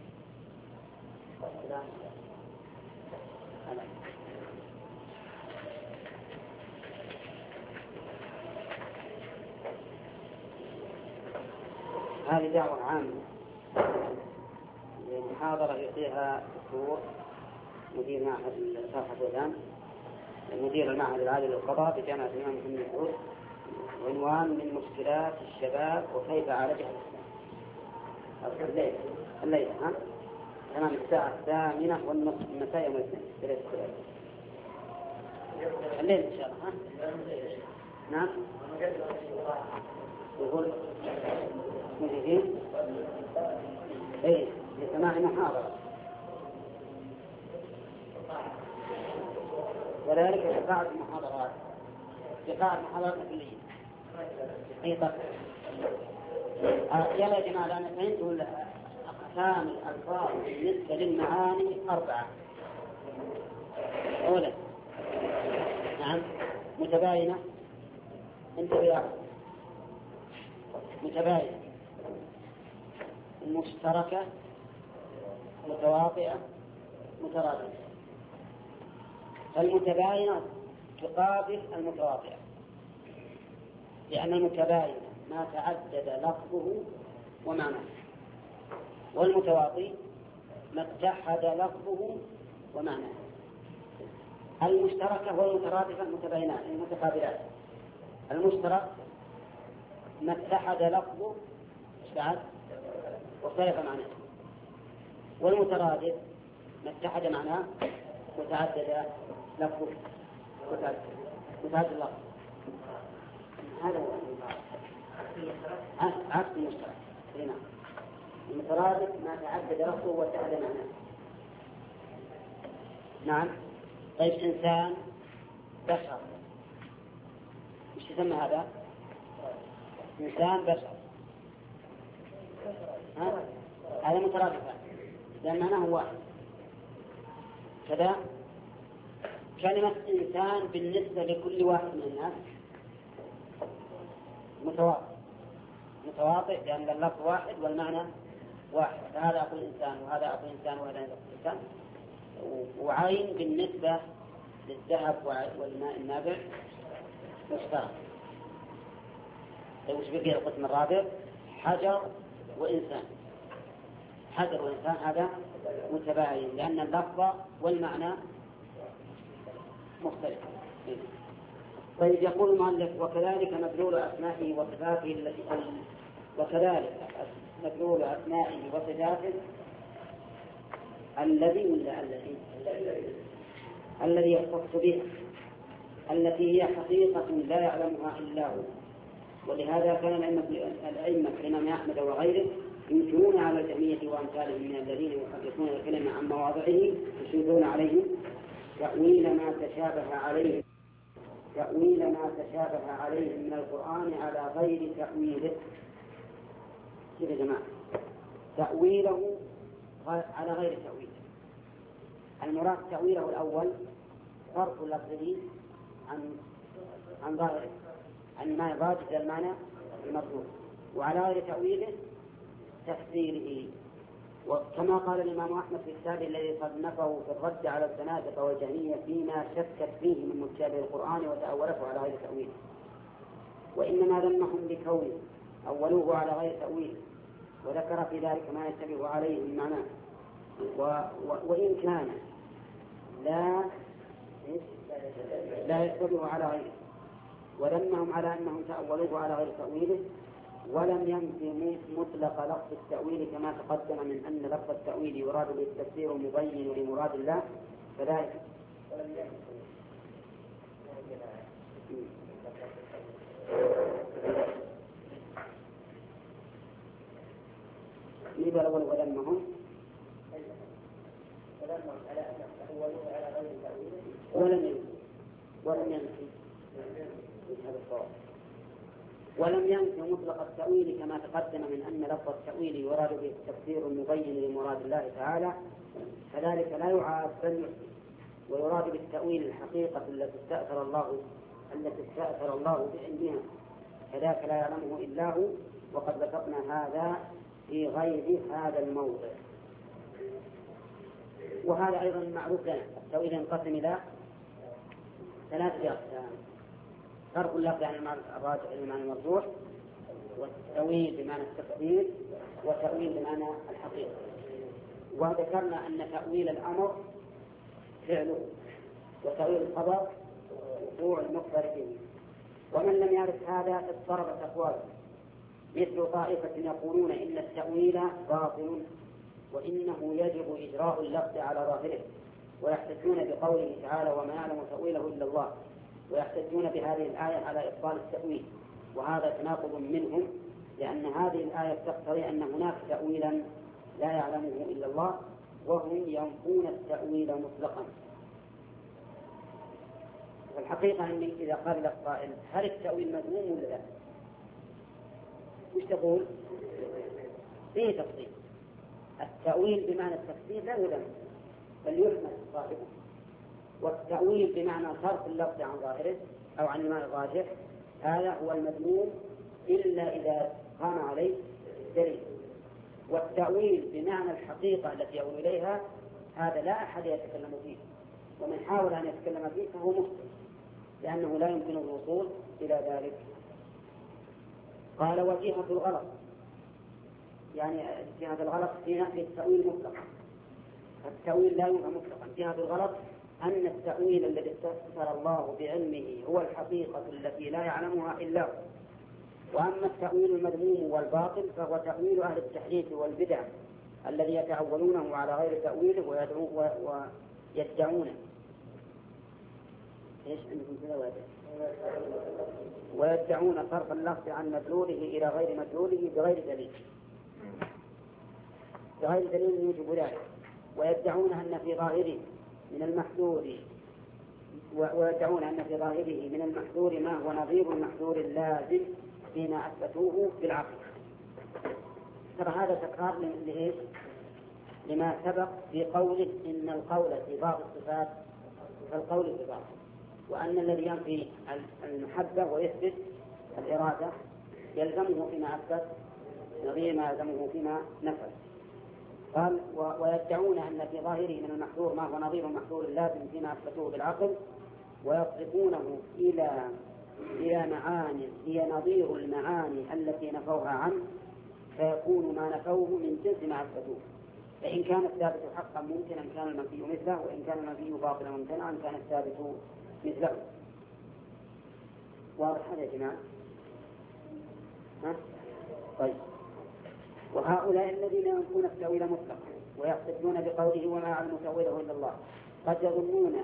هذه دعوة عامة لمحاضرة يعطيها الدكتور مدير معهد صالح الودان مدير المعهد العالي للقضاء بجامعة الإمام محمد سعود، عنوان من مشكلات الشباب وكيف عالجها الإسلام. الليلة تمام الساعة 8:30 مساء يوم الاثنين. الليل إن شاء الله. نعم. يقول مجيزين لسماع محاضرة، وذلك لقاء المحاضرات كلية. طيب يلا يا جماعة الآن فهمتوا أقسام الألفاظ بالنسبة للمعاني 4. أولا نعم متباينة، متباينة، مشتركة، متواطئة، مترادفة. المتباينة تقابل المتواطئة، لأن المتباينة ما تعدد لفظه ومعناه، والمتواطئ ما اتحد لفظه ومعناه. المشتركة والمترادفة المتباينات المتقابلات. المشترك ما اتحد لفظه واختلف معناه، والمترادف ما اتحد معناه وتعدد لفظه وتعدد اللفظ. هذا هو عكس المشترك. هنا المترادف ما تعدد لفظه وتعدد معناه. نعم. طيب إنسان بشر مش يسمى هذا؟ إنسان بشر هذا مترادفان لأن معناه واحد. كذا كلمة إنسان بالنسبة لكل واحد من الناس متواطئ لأن اللفظ واحد والمعنى واحد. فهذا أقول إنسان وهذا أقول إنسان وهذا أقول إنسان. وعين بالنسبة للذهب والماء النابع مشترك. وش بقي القسم الرابع؟ حجر وإنسان. حجر وإنسان هذا متباين لأن اللفظ والمعنى مختلف. طيب يقول المؤلف وكذلك مدلول أسمائه وصفاته وكذلك مدلول أسمائه وصفاته الذي ولا الذي يختص به، التي هي حقيقة لا يعلمها إلا هو. ولهذا كان الأئمة كالإمام أحمد وغيره ينكرون على الجهمية وأمثالهم من الذين يحرفون الكلمة عن مواضعه، يشيرون عليهم تأويل ما تشابه عليه من القرآن على غير تأويله. كيف يا جماعة؟ تأويله على غير تأويله. المراد تأويله الأول صرف لفظه عن ظاهره، عن ما يضاد إلى المعنى المطلوب، وعلى غير تأويله تفسيره. وكما قال الإمام أحمد في كتابه الذي صنفه في الرد على الزنادقة والجهمية فيما شكت فيه من متشابه القرآن وتأولته على غير تأويله، وإنما ذمهم بكونه أولوه على غير تأويله، وذكر في ذلك ما يشتبه عليه من معناه، وإن كان لا يشتبه على غيره، وذمهم على أنهم تأولوه على غير تأويله، ولم ينفي مطلق لفظ التأويل كما تقدم من أن لفظ التأويل يراد به التفسير المبين لمراد الله كذلك. لذا الأول وذمهم على أنهم تأولوه على غير تأويله ولم ينفي مطلق التأويل كما تقدم من أن لفظ التأويل يراد به التفسير المبين لمراد الله تعالى، فذلك لا يعاد بل ويراد بالتأويل الحقيقة التي استأثر الله بعلمها، فذاك لا يعلمه إلا هو، وقد ذكرنا هذا في غير هذا الموضع. وهذا أيضا معروف لنا. التأويل ينقسم إلى ثلاثة أقسام: فرق اللفظ عن المعنى الراجح إلى المعنى المرجوح، والتأويل بمعنى التفسير، وتأويل بمعنى الحقيقة. وذكرنا أن تأويل الأمر فعله، وتأويل الخبر وقوع المخبر به. ومن لم يعرف هذا اضطربت أقواله، مثل طائفة يقولون إن التأويل باطل وإنه يجب إجراء اللفظ على ظاهره، ويحتجون بقوله تعالى وما يعلم تأويله إلا الله، ويحتجون بهذه الآية على إبطال التأويل. وهذا تناقض منهم، لأن هذه الآية تقتضي أن هناك تأويلا لا يعلمه إلا الله، وهم ينفون التأويل مطلقا. والحقيقة أن إذا قال لك قائل هل التأويل مذموم ولا لا؟ وش تقول؟ فيه تفصيل. التأويل بمعنى التفسير لا يذم بل يحمل صاحبه، والتأويل بمعنى صرف اللفظ عن ظاهره أو عن المعنى الراجح هذا هو المذموم إلا إذا قام عليه دليل. والتأويل بمعنى الحقيقة التي يؤول إليها هذا لا أحد يتكلم فيه، ومن حاول أن يتكلم فيه فهو مخطئ، لأنه لا يمكن الوصول إلى ذلك. قال وجهة الغلط، يعني جهة الغلط في نفي التأويل مطلقا. التأويل لا ينفع مطلقا. جهة الغلط أن التأويل الذي استفسر الله بعلمه هو الحقيقة التي لا يعلمها إلا هو. وأما التأويل المذموم والباطل فهو تأويل أهل التحريف والبدع الذي يتأولونه على غير تأويله ويدعونه. إيش عندكم كذا؟ ويدعون صرف اللفظ عن مدلوله إلى غير مدلوله بغير دليل يوجب ذلك، ويدعون أن في ظاهره من المحذور ما هو نظير المحذور اللازم فيما أثبتوه بالعقل. ترى هذا تكرار لإيش؟ لما سبق في قوله إن القول في بعض الصفات كالقول في بعض، وأن الذي ينفي المحبة ويثبت الإرادة يلزمه فيما أثبت نظير ما يلزمه فيما نفى. قال ويدعون أن في ظاهره من المحذور ما هو نظير المحذور اللازم فيما أثبتوه بالعقل، ويصرفونه إلى معاني هي نظير المعاني التي نفوها عنه، فيكون ما نفوه من جنس ما أثبتوه. فإن كان الثابت حقا ممكنا كان المنفي مثله، وإن كان المنفي باطلا ممتنعا كان الثابت مثله. واضح هذا يا جماعة؟ طيب. وهؤلاء الذين ينفون التأويل مطلقا ويحتجون بقوله وما يعلم تأويله إلا الله قد يظنون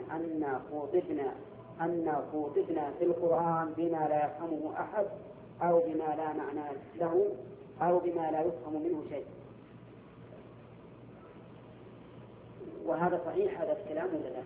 أن خوطبنا في القرآن بما لا يفهمه أحد أو بما لا معنى له أو بما لا يفهم منه شيء. وهذا صحيح هذا الكلام ولا لا؟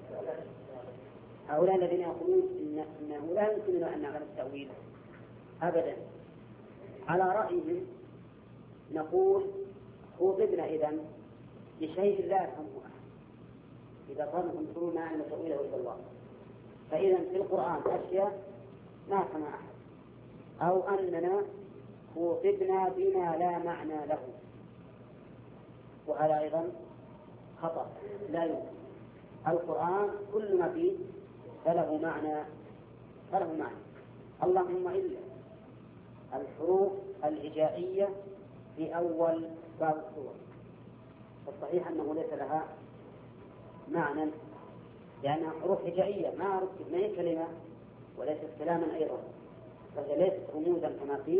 هؤلاء الذين يقولون إنه لا يمكننا أن نعلم التأويل أبدا على رأيهم نقول خوطبنا إذن بشيء لا يفهمه أحد إذا قالوا تقولون ما يعلم تأويله إلا الله، فإذا في القرآن أشياء ما يفهم أحد، أو أننا خوطبنا بما لا معنى له، وهذا أيضا خطأ لا يمكن. القرآن كل ما فيه فله معنى اللهم إلا الحروف الهجائية في أول بعض السور، فالصحيح أنه ليس لها معنى لأنها حروف هجائية ما هي كلمة وليست كلاما أيضا، فهي ليست رموزا كما قيل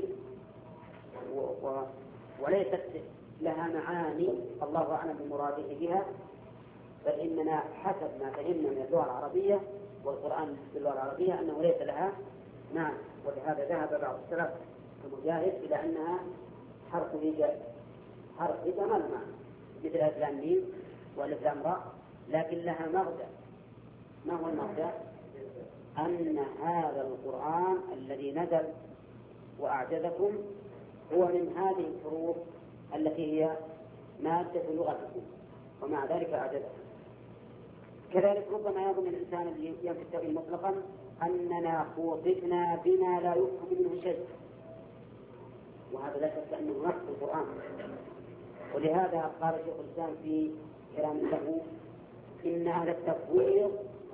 وليست لها معاني الله أعلم بمراده بها، بل إننا حسب ما فهمنا من اللغة العربية والقرآن باللغة العربية أنه ليس لها معنى. ولهذا ذهب بعض السلف كمجاهد إلى أنها حرف هجاء ما له معنى مثل ألف لام ميم وألف لام راء، لكن لها مغزى. ما هو المغزى؟ أن هذا القرآن الذي نزل وأعجزكم هو من هذه الحروف التي هي مادة لغتكم ومع ذلك أعجزكم. كذلك ربما يظن الإنسان الذي ينفي التأويل مطلقا أننا خوطبنا بما لا يفهم منه شيء، وهذا لا شك أنه نص القرآن. ولهذا قال شيخ الإسلام في كلام له إن أهل التفويض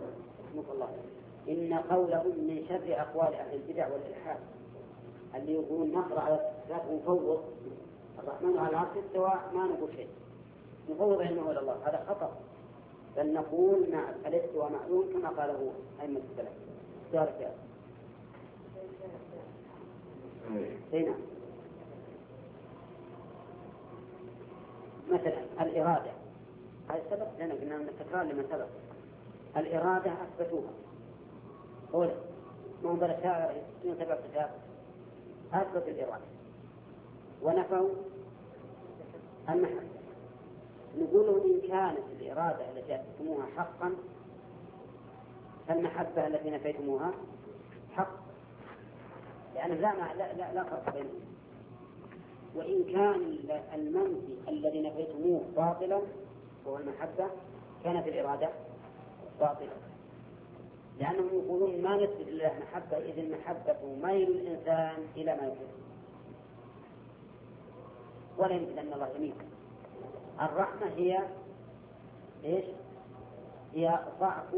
إن قولهم من شر أقوال أهل البدع والإلحاد اللي يقولون نقرأ على الصفات ونفوض الرحمن على العرش استوى ما نقول شيء نفوض علمه إلى الله، هذا خطأ، بل نقول مع الاستواء معلوم كما قاله أئمة السلف. سؤالك هنا مثلا الإرادة، هذا سبق لنا قلنا من التكرار لمن سبق. الإرادة أثبتوها أولا ما هم بل شاعر يتبع كتاب أثبت الإرادة ونفوا المحبة. نقول إن كانت الإرادة التي أثبتموها حقا فالمحبة التي نفيتموها حق، لأن لا فرق بينهم. وإن كان المنفي الذي نفيتموه باطلا وهو المحبة كانت الإرادة باطلة، لأنهم يقولون ما نثبت لله محبة إذ المحبة ميل الإنسان إلى ما يحب، ولا يمكن أن الله يميل. الرحمة هي إيش؟ هي ضعف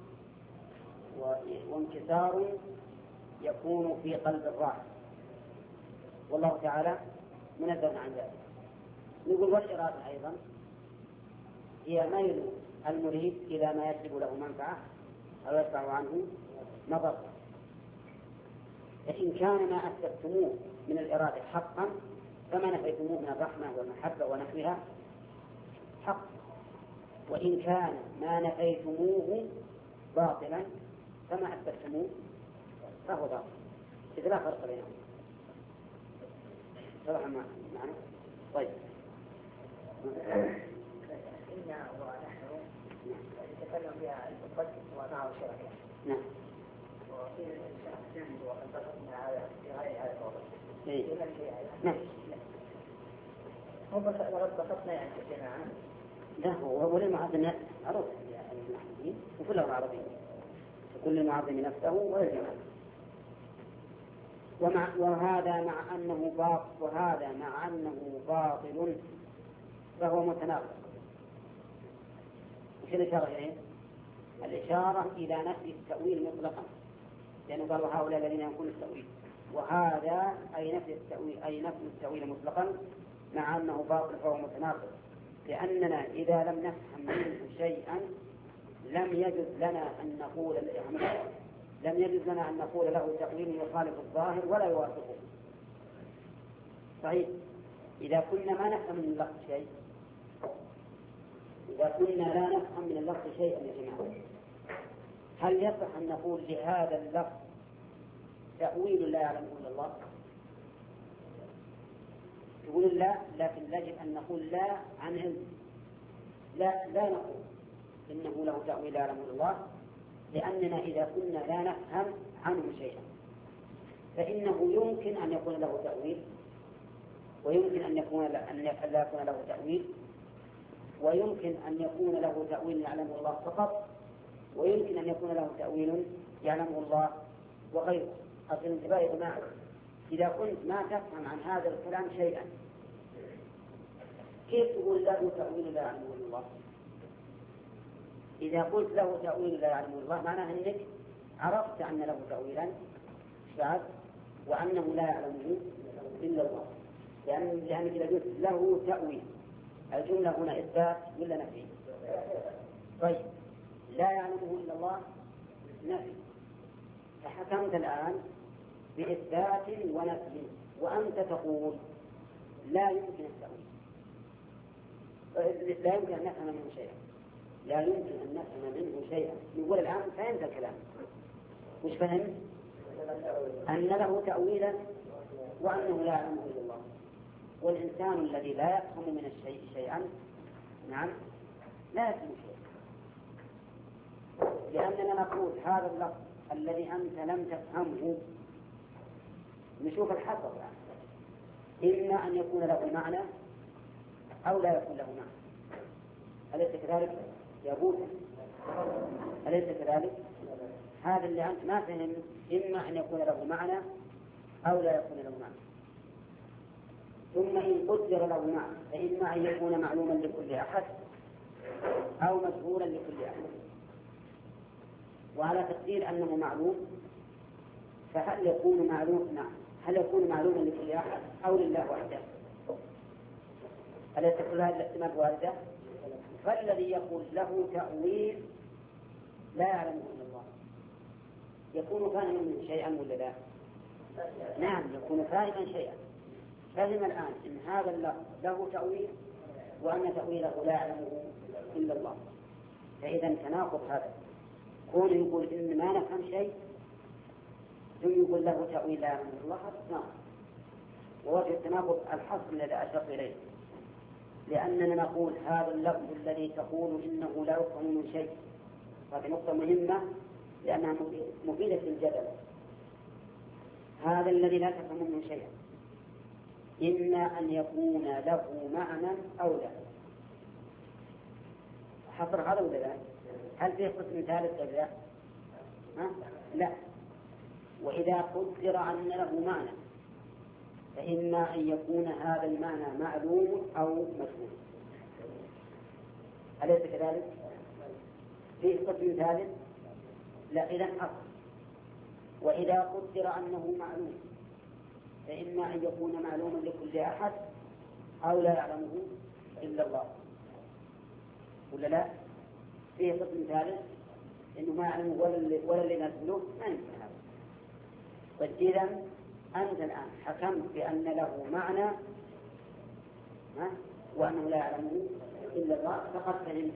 وانكسار يكون في قلب الراحم، والله تعالى منزه عن ذلك. نقول والإرادة أيضا هي ميل المريد إلى ما يجلب له منفعة أو يدفع عنه نظر. فإن كان ما أثبتموه من الإرادة حقا فما نفيتموه من الرحمة والمحبة ونحوها حق، وإن كان ما نفيتموه باطلا فما أثبتموه فهو باطل، إذ لا فرق بينهم. صراحة معنى طيب إنا ونحن نتكلم بها المقدس ومعه شركة. نعم. وفي الإنسان وقد بسطنا على في غير هذا الموضوع. نعم. هم لقد بسطنا يعني الجماعة. لا هو ولما عظم عرض المحمدين وكل العربيين وكل ما عظم نفسه ويجمع. وهذا مع أنه باطل فهو متناقض. وش الإشارة إليه؟ الإشارة إلى نفي التأويل مطلقا، لأنه قالوا هؤلاء الذين ينكرون التأويل، وهذا أي نفي التأويل مطلقا مع أنه باطل فهو متناقض، لأننا إذا لم نفهم منه شيئا لم يجوز لنا أن نقول له تأويل يخالف الظاهر ولا يوافقه. صحيح. إذا كنا ما نفهم من اللفظ شيء، إذا كنا لا نفهم من اللفظ شيئا يا جماعة، هل يصح أن نقول لهذا اللفظ تأويل لا يعلمه إلا الله؟ يقول لا، لكن يجب أن نقول لا عن علم. لا نقول إنه له تأويل لا يعلمه إلا الله، لأننا إذا كنا لا نفهم عنه شيئا فإنه يمكن أن يكون له تأويل، ويمكن أن لا يكون له تأويل، ويمكن أن يكون له تأويل يعلمه الله فقط، ويمكن أن يكون له تأويل يعلمه الله وغيره. أصل الانتباه يا جماعة، إذا كنت ما تفهم عن هذا الكلام شيئا كيف تقول له تأويل لا يعلمه الله؟ إذا قلت له تأويل لا يعلمه الله معناه أنك عرفت أن له تأويلا شاذ وأنه لا يعلمه إلا الله، لأنك إذا قلت له تأويل الجملة هنا إثبات ولا نفي؟ طيب لا يعلمه إلا الله نفي، فحكمت الآن بإثبات ونفي، وأنت تقول لا يمكن التأويل، لا يمكن أن نفهم منه شيئا، لا يمكن أن نفهم منه شيئا. يقول الآن فهمت الكلام، وش فهمت؟ أن له تأويلا وأنه لا يعلمه إلا الله. والإنسان الذي لا يفهم من الشيء شيئا نعم لا يفهم شيئا، لأننا نقول هذا اللفظ الذي أنت لم تفهمه نشوف الحصر يعني. إما أن يكون له معنى أو لا يكون له معنى. أليس كذلك يا بوسى؟ أليس كذلك؟ هذا اللي أنت ما فهم إما أن يكون له معنى أو لا يكون له معنى. ثم إن قدر له معنى فإما أن يكون معلوما لكل أحد أو مجهولا لكل أحد. وعلى تقدير أنه معلوم فهل يكون معلوم؟ نعم، هل يكون معلوما لكل أحد أو لله وحده؟ أليس كل هذه الاحتمالات واردة؟ فالذي يقول له تأويل لا يعلمه إلا الله يكون فاهما منه شيئا ولا لا؟ نعم يكون فاهما شيئا. فهم الآن إن هذا اللفظ له تأويل وأن تأويله لا يعلمه إلا الله، فإذا تناقض هذا. كون يقول إن ما نفهم شيء ثم يقول له تأويل لا يعلمه الله هذا ناقض. ووجه التناقض الحصر الذي أشرت إليه، لأننا نقول هذا اللفظ الذي تقول إنه لا يفهم من شيء، هذه نقطة مهمة لأنها مفيدة للجدل. هذا الذي لا تفهم منه شيئا إما أن يكون له معنى أو لا. حصر هذا ولا لا؟ هل فيه قسم ثالث أو لا؟ لا. وإذا قدر أن له معنى فإما أن يكون هذا المعنى معلوم أو مجهول. أليس كذلك؟ فيه قسم ثالث؟ لا. إذن أصل. وإذا قدر أنه معلوم فإما أن يكون معلوما لكل أحد أو لا يعلمه إلا الله، ولا لا؟ فيه قسم ثالث إنه ما يعلمه ولا اللي نزله، ما يمكن هذا. فإذا أنت الآن حكمت بأن له معنى وأنه لا يعلمه إلا الله، فقد فهمت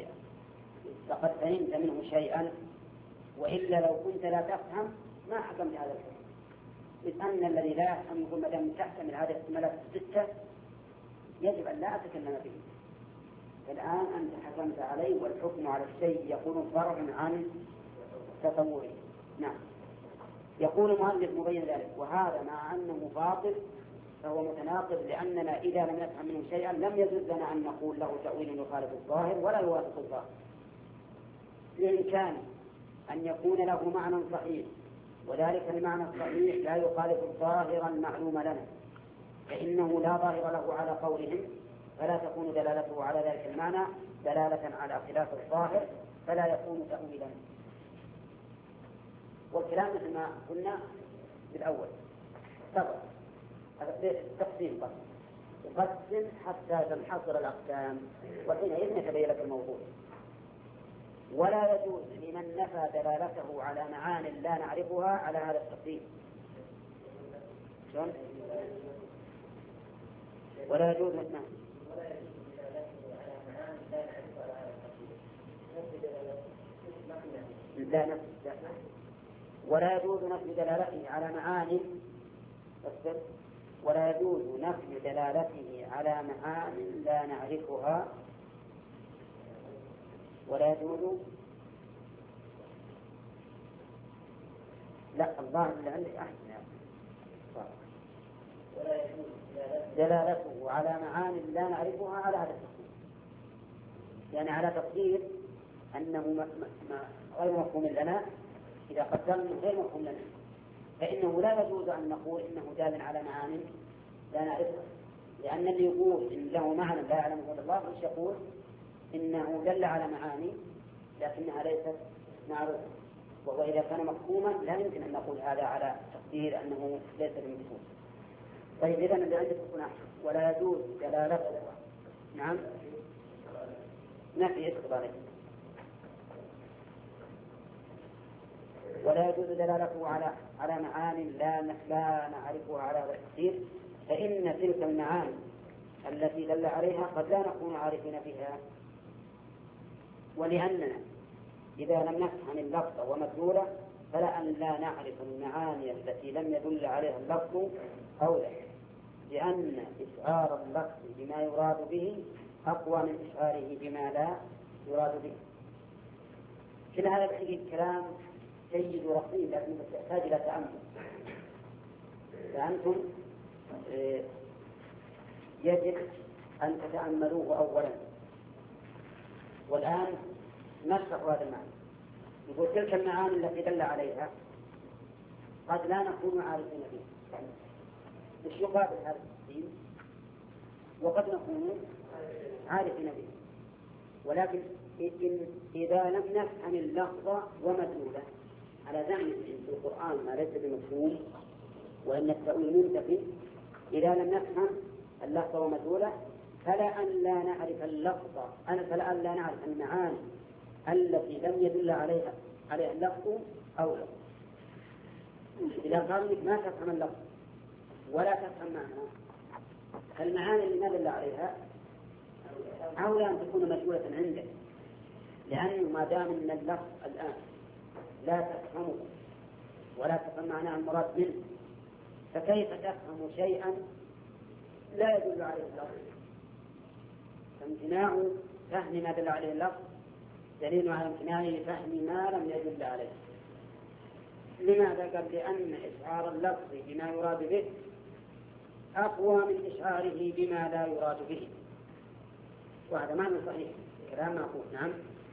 منه شيئا، وإلا لو كنت لا تفهم ما حكمت هذا الحكم. إذ أن الذي لا يفهم يقول ما دام تحتمل هذه الاحتمالات الستة يجب أن لا أتكلم به. الآن أنت حكمت عليه، والحكم على الشيء يكون فرعا عن تصوره. نعم. يقول المؤلف مبين ذلك، وهذا مع أنه باطل فهو متناقض، لأننا إذا لم نفهم منه شيئا لم يجوز لنا أن نقول له تأويل يخالف الظاهر ولا يوافق الظاهر. بإمكانه أن يكون له معنى صحيح، وذلك المعنى الصحيح لا يخالف الظاهر المعلوم لنا، فإنه لا ظاهر له على قولهم، فلا تكون دلالته على ذلك المعنى دلالة على خلاف الظاهر، فلا يكون تأويلا. والكلام مثل ما قلنا بالأول سبق التقسيم بس يقسم حتى تنحصر الأقسام، وحينئذ يتبين لك الموضوع. ولا يجوز لمن نفى دلالته على معان لا نعرفها على هذا التقسيم. شلون؟ ولا يجوز نعم. لا نفس ولا يجوز نفي دلالته على معاني ولا يجوز نفي دلالته على معاني لا نعرفها ولا يجوز لا الظاهر اللي عندي أحسن ولا يجوز دلالته على معاني لا نعرفها على هذا التقدير، يعني على تقدير أنه غير مفهوم لنا. إذا قدرنا غير مفهوم لنا فإنه لا يجوز أن نقول إنه دال على معاني لا نعرفها، لأن اللي يقول إن له معنى لا يعلمه إلا الله مش يقول إنه دل على معاني لكنها ليست معروفة، وهو إذا كان مفهوما لا يمكن أن نقول هذا على تقدير أنه ليس بمفهوم. طيب إذا اللي عندك هنا ولا يجوز دلالته نعم نفي إخباري ولا يجوز دلالته على معاني لا نعرفها على هذا التقدير، فإن تلك المعاني التي دل عليها قد لا نكون عارفين بها، ولأننا إذا لم نفهم اللفظ ومدلوله فلأن لا نعرف المعاني التي لم يدل عليها اللفظ أولى، لأن إشعار اللفظ بما يراد به أقوى من إشعاره بما لا يراد به. كل هذا الحقيقة كلام جيد ورقيق لكن يحتاج إلى تأمل، فأنتم يجب أن تتأملوه أولا. والآن نشرح هذا المعنى. يقول تلك المعاني التي دل عليها قد لا نكون عارفين بها، مش يقابل هذا الدين، وقد نكون عارفين به، ولكن إذا لم نفهم اللفظ ومدلوله على زعم في القرآن ما ليس بمفهوم وإن التأويل منتفي، إذا لم نفهم اللفظ ومدلوله فلأن لا نعرف اللفظ فلأن لا نعرف المعاني التي لم يدل عليها اللفظ أو لا. إذا قال لك ما تفهم اللفظ ولا تفهم معنى المعاني اللي ما دل عليها أولى أن تكون مجهولة عندك، لأنه ما دام أن اللفظ الآن لا تفهمه ولا تفهم معناه المراد منه فكيف تفهم شيئا لا يدل عليه اللفظ؟ فامتناع فهم ما دل عليه اللفظ دليل على امتناعه فهم ما لم يدل عليه. لماذا؟ قال لأن إشعار اللفظ بما يراد به أقوى من إشعاره بما لا يراد به، وهذا معنى صحيح كلام معقول. نعم،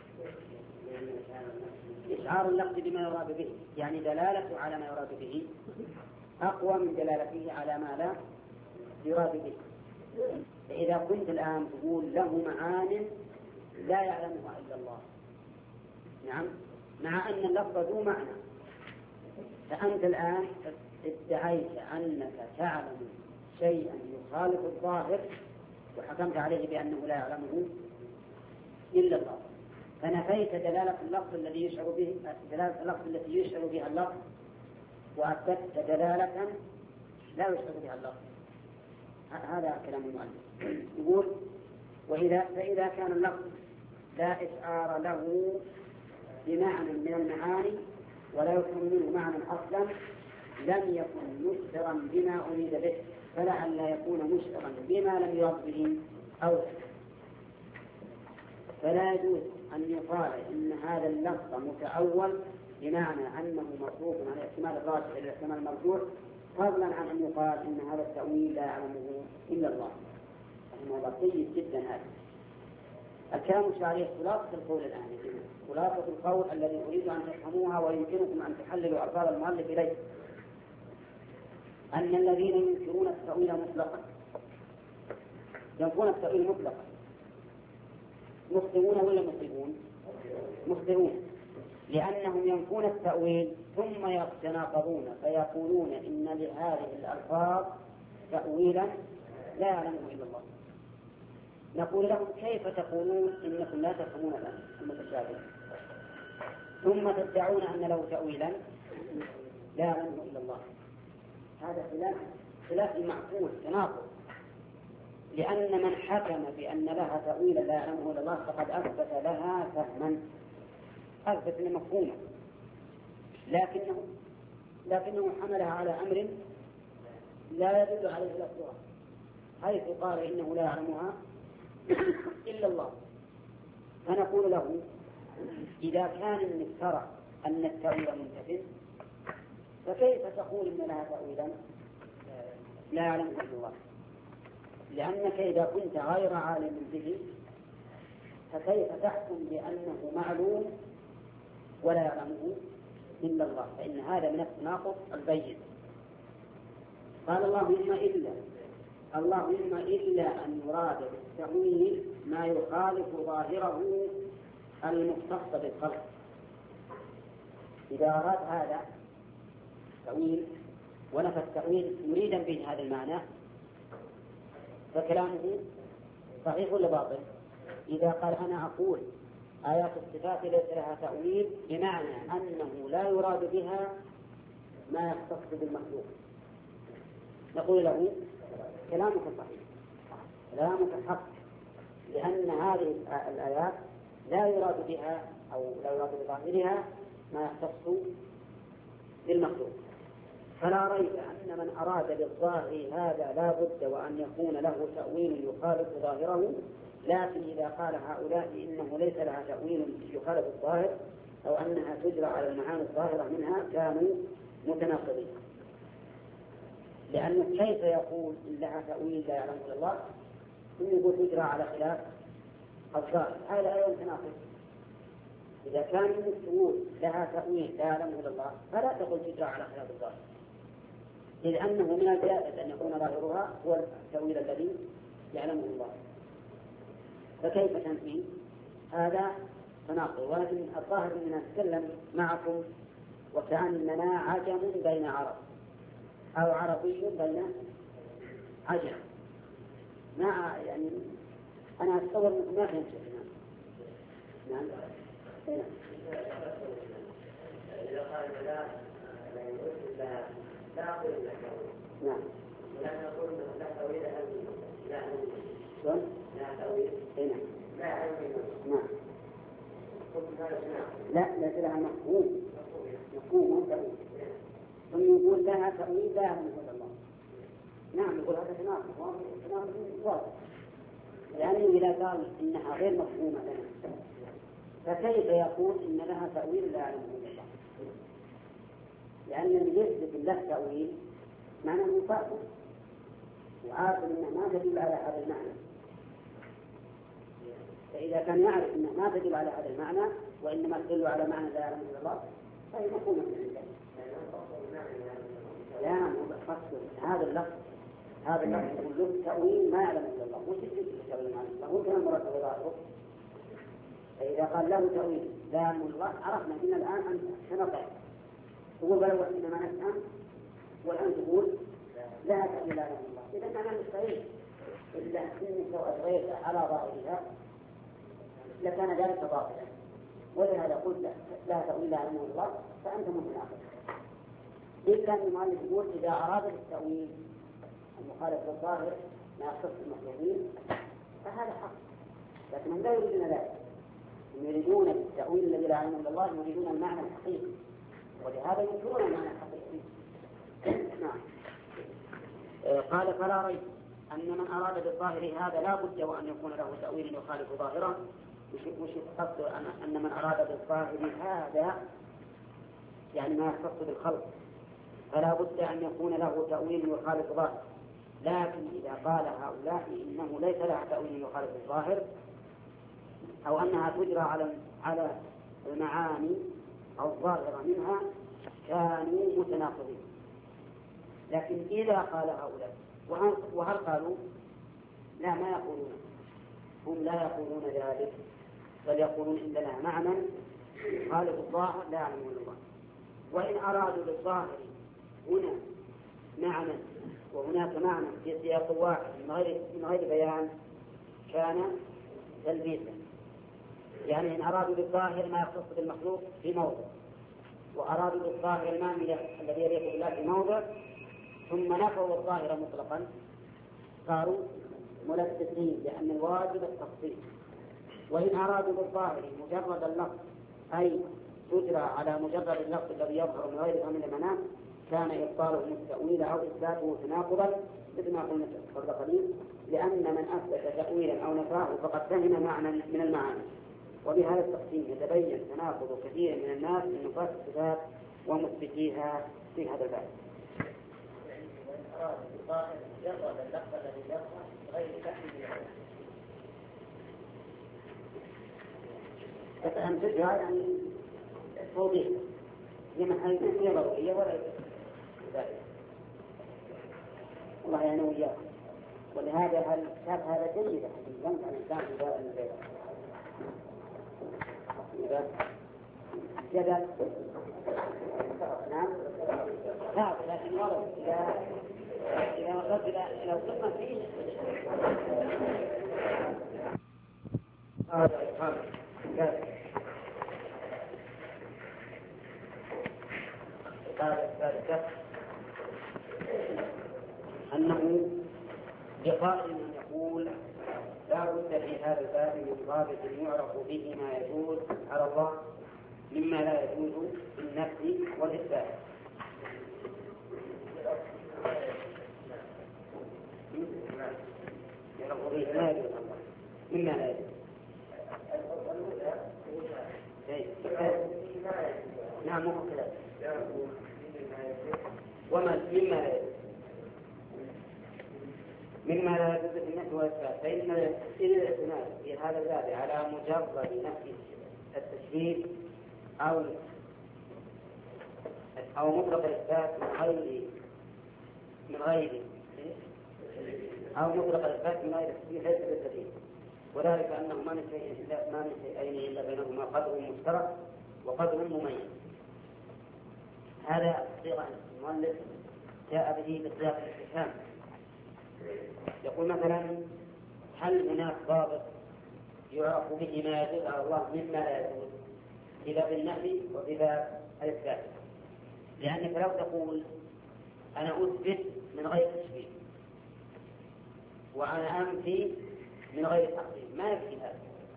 إشعار اللفظ بما يراد به يعني دلالته على ما يراد به أقوى من دلالته على ما لا يراد به. فإذا كنت الآن تقول له معان لا يعلمها إلا الله، نعم، مع أن اللفظ ذو معنى، فأنت الآن ادعيت أنك تعلم شيئا يخالف الظاهر وحكمت عليه بأنه لا يعلمه إلا الله، فنفيت دلالة اللفظ الذي يشعر به دلالة اللفظ التي يشعر بها اللفظ وأثبتت دلالة لا يشعر بها اللفظ. هذا كلام المؤلف. يقول فإذا كان اللفظ لا إشعار له بمعنى من المعاني ولا يفهم منه معنى أصلا لم يكن مشعرا بما أريد به، فلعل يكون مشعرا بما لم يرد به أو فلا يجوز أن يقال إن هذا اللفظ متأول بمعنى أنه مصروف عن الاحتمال الراجح إلى الاحتمال المرجوح، فضلا عن أن يقال إن هذا التأويل لا يعلمه إلا الله. هذا طيب جدا. هذا الكلام الشرعي خلاصة القول الآن، خلاصة القول الذي أريد أن تفهموها ويمكنكم أن تحللوا ألفاظ المؤلف إليه، أن الذين ينكرون التأويل مطلقا ينكرون التأويل مطلقا مخطئون ولا مخطئون؟ مخطئون، لأنهم ينكرون التأويل ثم يتناقضون فيقولون إن لهذه الألفاظ تأويلا لا يعلمه إلا الله. نقول لهم كيف تقولون إنكم لا تفهمون المتشابه ثم تدعون أن له تأويلا لا يعلمه إلا الله؟ هذا خلاف المعقول، تناقض. لأن من حكم بأن لها تأويلا لا يعلمه إلا الله فقد أثبت لها فهما، أثبت مفهوما، لكنه حملها على أمر لا يدل عليه لفظها، حيث قال إنه لا يعلمها إلا الله. فنقول له إذا كان افترى أن التأويل منتفٍ فكيف تقول إن لها تأويلا لا يعلمه إلا الله؟ لأنك إذا كنت غير عالم به فكيف تحكم بأنه معلوم ولا يعلمه إلا الله؟ فإن هذا من التناقض البين. قال اللهم إلا أن يراد بالتأويل ما يخالف ظاهره المختص بالخلق. إذا أراد هذا تأويل ونفى التأويل مريدا به هذا المعنى فكلامه صحيح ولا باطل؟ إذا قال أنا أقول آيات الصفات ليس لها تأويل بمعنى أنه لا يراد بها ما يختص بالمخلوق، نقول له كلامك صحيح، كلامك حق، لأن هذه الآيات لا يراد بها أو لا يراد بظاهرها ما يختص بالمخلوق. فلا ريب أن من أراد بالظاهر هذا لا بد وأن يكون له تأويل يخالف ظاهره، لكن إذا قال هؤلاء إنه ليس لها تأويل يخالف الظاهر أو أنها تجرى على المعاني الظاهرة منها كانوا متناقضين. لأنه كيف يقول إن لها تأويل لا يعلمه إلا الله ثم يقول تجرى على خلاف الظاهر؟ هذا أيضا تناقض. إذا كان تقول لها تأويل لا يعلمه إلا الله فلا تقول تجرى على خلاف الظاهر، إذ أنه من الجائز أن يكون ظاهرها هو التأويل الذي يعلمه الله، فكيف تنفي؟ هذا تناقض. ولكن الظاهر أننا نتكلم معكم وكأننا عجم بين عرب أو عربي بين عجم، مع يعني أنا أتصور أنكم ما فهمت. نعم. إذا قال لا أقول لك نعم. ولكن أقول لا تأويل لا شلون؟ لا تأويل هنا لا أعلم. نعم. لا ليس لها مفهوم تأويل. ثم يقول لها تأويل لا يعلمه إلا الله. نعم يقول هذا تناقض واضح، لأنه إذا قال إنها غير مفهومة لنا فكيف يقول إن لها تأويل لا يعلمه إلا الله؟ لأن اللي يثبت له تأويل معناه مفاهمة وعارف أنه ما تدل على هذا المعنى، فإذا كان يعرف أنه ما تدل على هذا المعنى وإنما تدل على معنى لا يعلمه إلا الله فهي مفهومة عنده. لا مقصد هذا اللفظ يقول له تأويل ما يعلم إلا الله، وش التأويل ما يعلم الله؟ هو كان مراد ظاهره. فإذا قال له تأويل لا يعلم الله عرفنا إن الآن أنت سنطع تقول بلو إنما نفهم، والآن تقول لا تأويل لا يعلم الله. إذا أنا مستحيل إلا إنك لو أبغيت على ظاهرها لكان ذلك باطلا، ولهذا قلت لا تأويل لا يعلمه الله فأنت متناقض. إلا أن المؤلف يقول إذا أراد التأويل المخالف للظاهر ما يختص المخلوقين فهذا حق، لكن هم لا يريدون ذلك، هم يريدون التأويل الذي لا يعلمه إلا الله، يريدون المعنى الحقيقي، ولهذا ينكرون المعنى الحقيقي. نعم. قال فلا ريب أن من أراد بالظاهر هذا لا بد وأن يكون له تأويل يخالف ظاهره. وش قصد أن من أراد بالظاهر هذا يعني ما يختص بالخلق فلا بد أن يكون له تأويل يخالف ظاهر. لكن إذا قال هؤلاء إنه ليس لها تأويل يخالف الظاهر أو أنها تجرى على المعاني الظاهرة منها كانوا متناقضين. لكن إذا قال هؤلاء وهل قالوا؟ لا ما يقولون، هم لا يقولون ذلك، بل يقولون إن لها معنى خالف الظاهر لا يعلمه إلا الله. وإن أرادوا بالظاهر هنا معنى وهناك معنى في سياق واحد من غير بيان كان تلبيسا. يعني إن أرادوا بالظاهر ما يختص بالمخلوق في موضع، وأرادوا بالظاهر المعنى الذي يليق بالله في موضع، ثم نفوا الظاهر مطلقا صاروا ملبسين، لأن الواجب التفصيل. وإن أرادوا بالظاهر مجرد اللفظ، أي تجرى على مجرد اللفظ الذي يظهر من غير فهم المنام، كان إبطاله التأويل أو إثباته تناقضا، مثل ما قلنا قبل قليل، لأن من أثبت تأويلا أو نفاه فقد فهم معنى من المعاني. وبهذا التقسيم يتبين تناقض كثير من الناس من نفاة الصفات ومثبتيها في هذا الباب. وإن أراد بالظاهر مجرد اللفظ الذي يظهر غير فهم فأهم تجرى يعني توضيح لمن هي ضرورية ولا ذلك. الله يعني وياه. ولهذا الكتاب هذا جيد حقيقة ينفع الإنسان في دار البيت. جدل نعم لا، لكن ورد إذا وصلت إلى قمة فيه الثالثة أنه لقائل من يقول لا بد في هذا الباب من ضابط يعرف به ما يجوز على الله مما لا يجوز في النفي والإثبات. يعرف به ما يجوز مما لا يجوز. نعم مو كذا. وما مما لا يجوز مما لا يجوز في النفي والإثبات، فإن الاعتماد في هذا الباب على مجرد نفي التشبيه أو مطلق الإثبات من غير أو مطلق الإثبات من غير التشبيه ليس بالدليل، وذلك أنه ما من شيئين إلا بينهما قدر مشترك وقدر مميز. هذا صيغة المؤلف جاء به بسياق الاستفهام. يقول مثلا هل هناك ضابط يعرف به ما يجوز على الله مما لا يجوز في باب النفي وفي باب الإثبات؟ لأنك لو تقول أنا أثبت من غير تشبيه وأنا أنفي من غير تقدير ما يكفي هذا.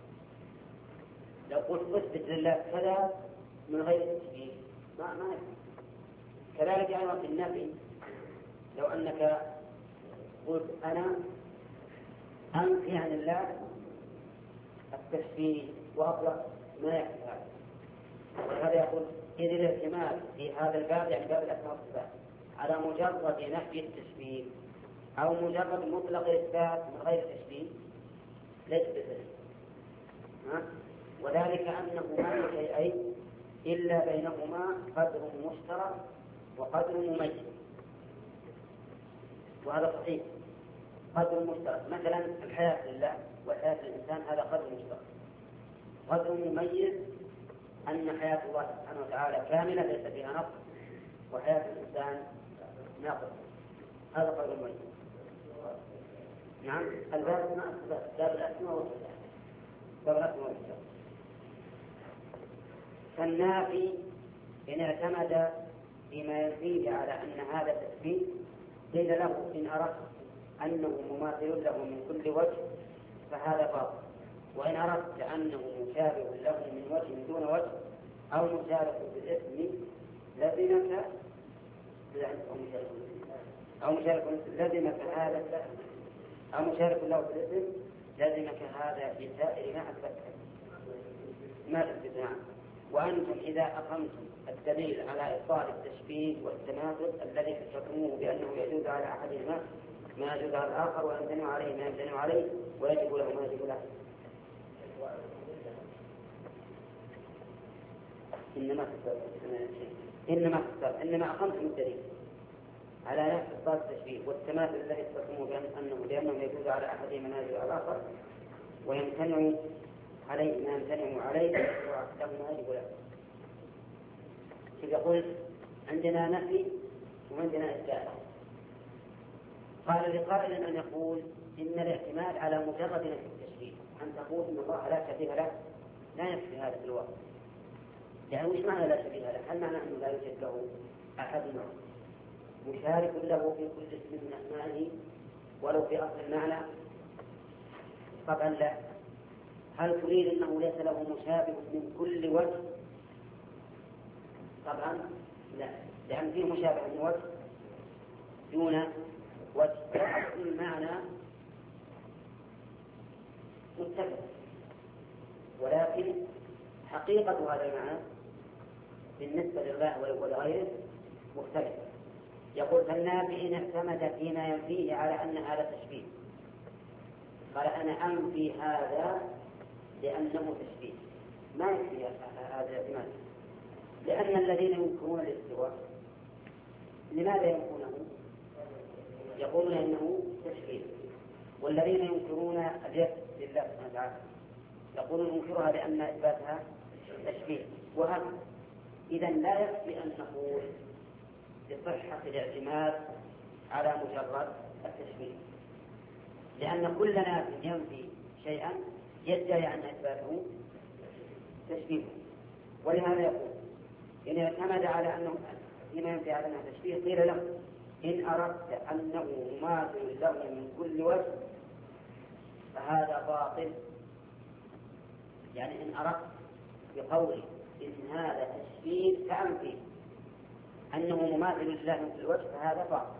لو قلت أثبت لله كذا من غير تشبيه ما يكفي. كذلك أيضا في النفي، لو أنك قلت أنا أنفي عن الله التشبيه وأطلق ما يكفي هذا. وهذا يقول إذ الاعتماد في هذا الباب يعني باب الأسماء والصفات على مجرد نفي التشبيه أو مجرد مطلق الإثبات من غير تشبيه ليس بذلك. وذلك أنه ما من شيئين إلا بينهما قدر مشترك وقدر مميز، وهذا صحيح. قدر مشترك مثلا الحياة لله وحياة الإنسان هذا قدر مشترك. قدر مميز أن حياة الله سبحانه وتعالى كاملة ليس فيها نقص، وحياة الإنسان ناقص، هذا قدر مميز. نعم الباب ما أثبت باب الأسماء والصفات، باب الأسماء والصفات. فالنافي إن اعتمد فيما يزيد على أن هذا التشبيه قيل له إن أردت أنه مماثل له من كل وجه فهذا باطل، وإن أردت أنه مشابه له من وجه دون وجه أو مشارك بالاسم لزمك أو مشارك له بالاسم لزمك هذا بسائر ما أثبته ما تثبت. وأنتم إذا أقمتم الدليل على إبطال التشبيه والتماثل الذي تحكموه بأنه يجوز على أحدهما ما يجوز على الآخر ويمتنع عليه ما يمتنع عليه ويجب له ما يجب له. إنما أقمتم الدليل على نفس إبطال التشبيه والتماثل الذي تحكموه بأنه يجوز على أحدهما ما يجوز على الآخر ويمتنع عليه ما يمتنع عليه وله ما يجب له. إذا قلت عندنا نفي وعندنا إثبات، قال لقائل أن يقول إن الاعتماد على مجرد نفي التشبيه أن تقول إن الله لا شبيه له لا يكفي هذا في الواقع. يعني وش معنى لا شبيه له؟ هل معنى أنه لا يوجد له أحد مشارك له في كل اسم من أسمائه ولو في أصل المعنى؟ طبعا لا. هل تريد أنه ليس له مشابه من كل وجه؟ طبعا لا، لأن فيه مشابه من وجه دون وجه. وأصل المعنى متفق، ولكن حقيقة هذا المعنى بالنسبة لله ولغيره مختلف. يقول فالنافي إن اعتمد فيما ينفيه على أن هذا تشبيه، قال أنا أنفي هذا لأنه تشبيه، ما يكفي هذا الاعتماد، لأن الذين ينكرون الاستواء لماذا ينكرونه؟ يقولون إنه تشبيه. والذين ينكرون اليد لله سبحانه وتعالى يقولون ينكرها لأن إثباتها تشبيه. وهذا إذا لا يكفي أن نقول بصحة الاعتماد على مجرد التشبيه، لأن كل ناس ينفي شيئا يدعي أن إثباته تشبيه. ولهذا يقول إن اعتمد على أنه فيما ينفي على أنه تشبيه قيل له إن أردت أنه مماثل له من كل وجه فهذا باطل. يعني إن أردت بقولي إن هذا تشبيه فأنفي أنه مماثل لله من كل وجه فهذا باطل.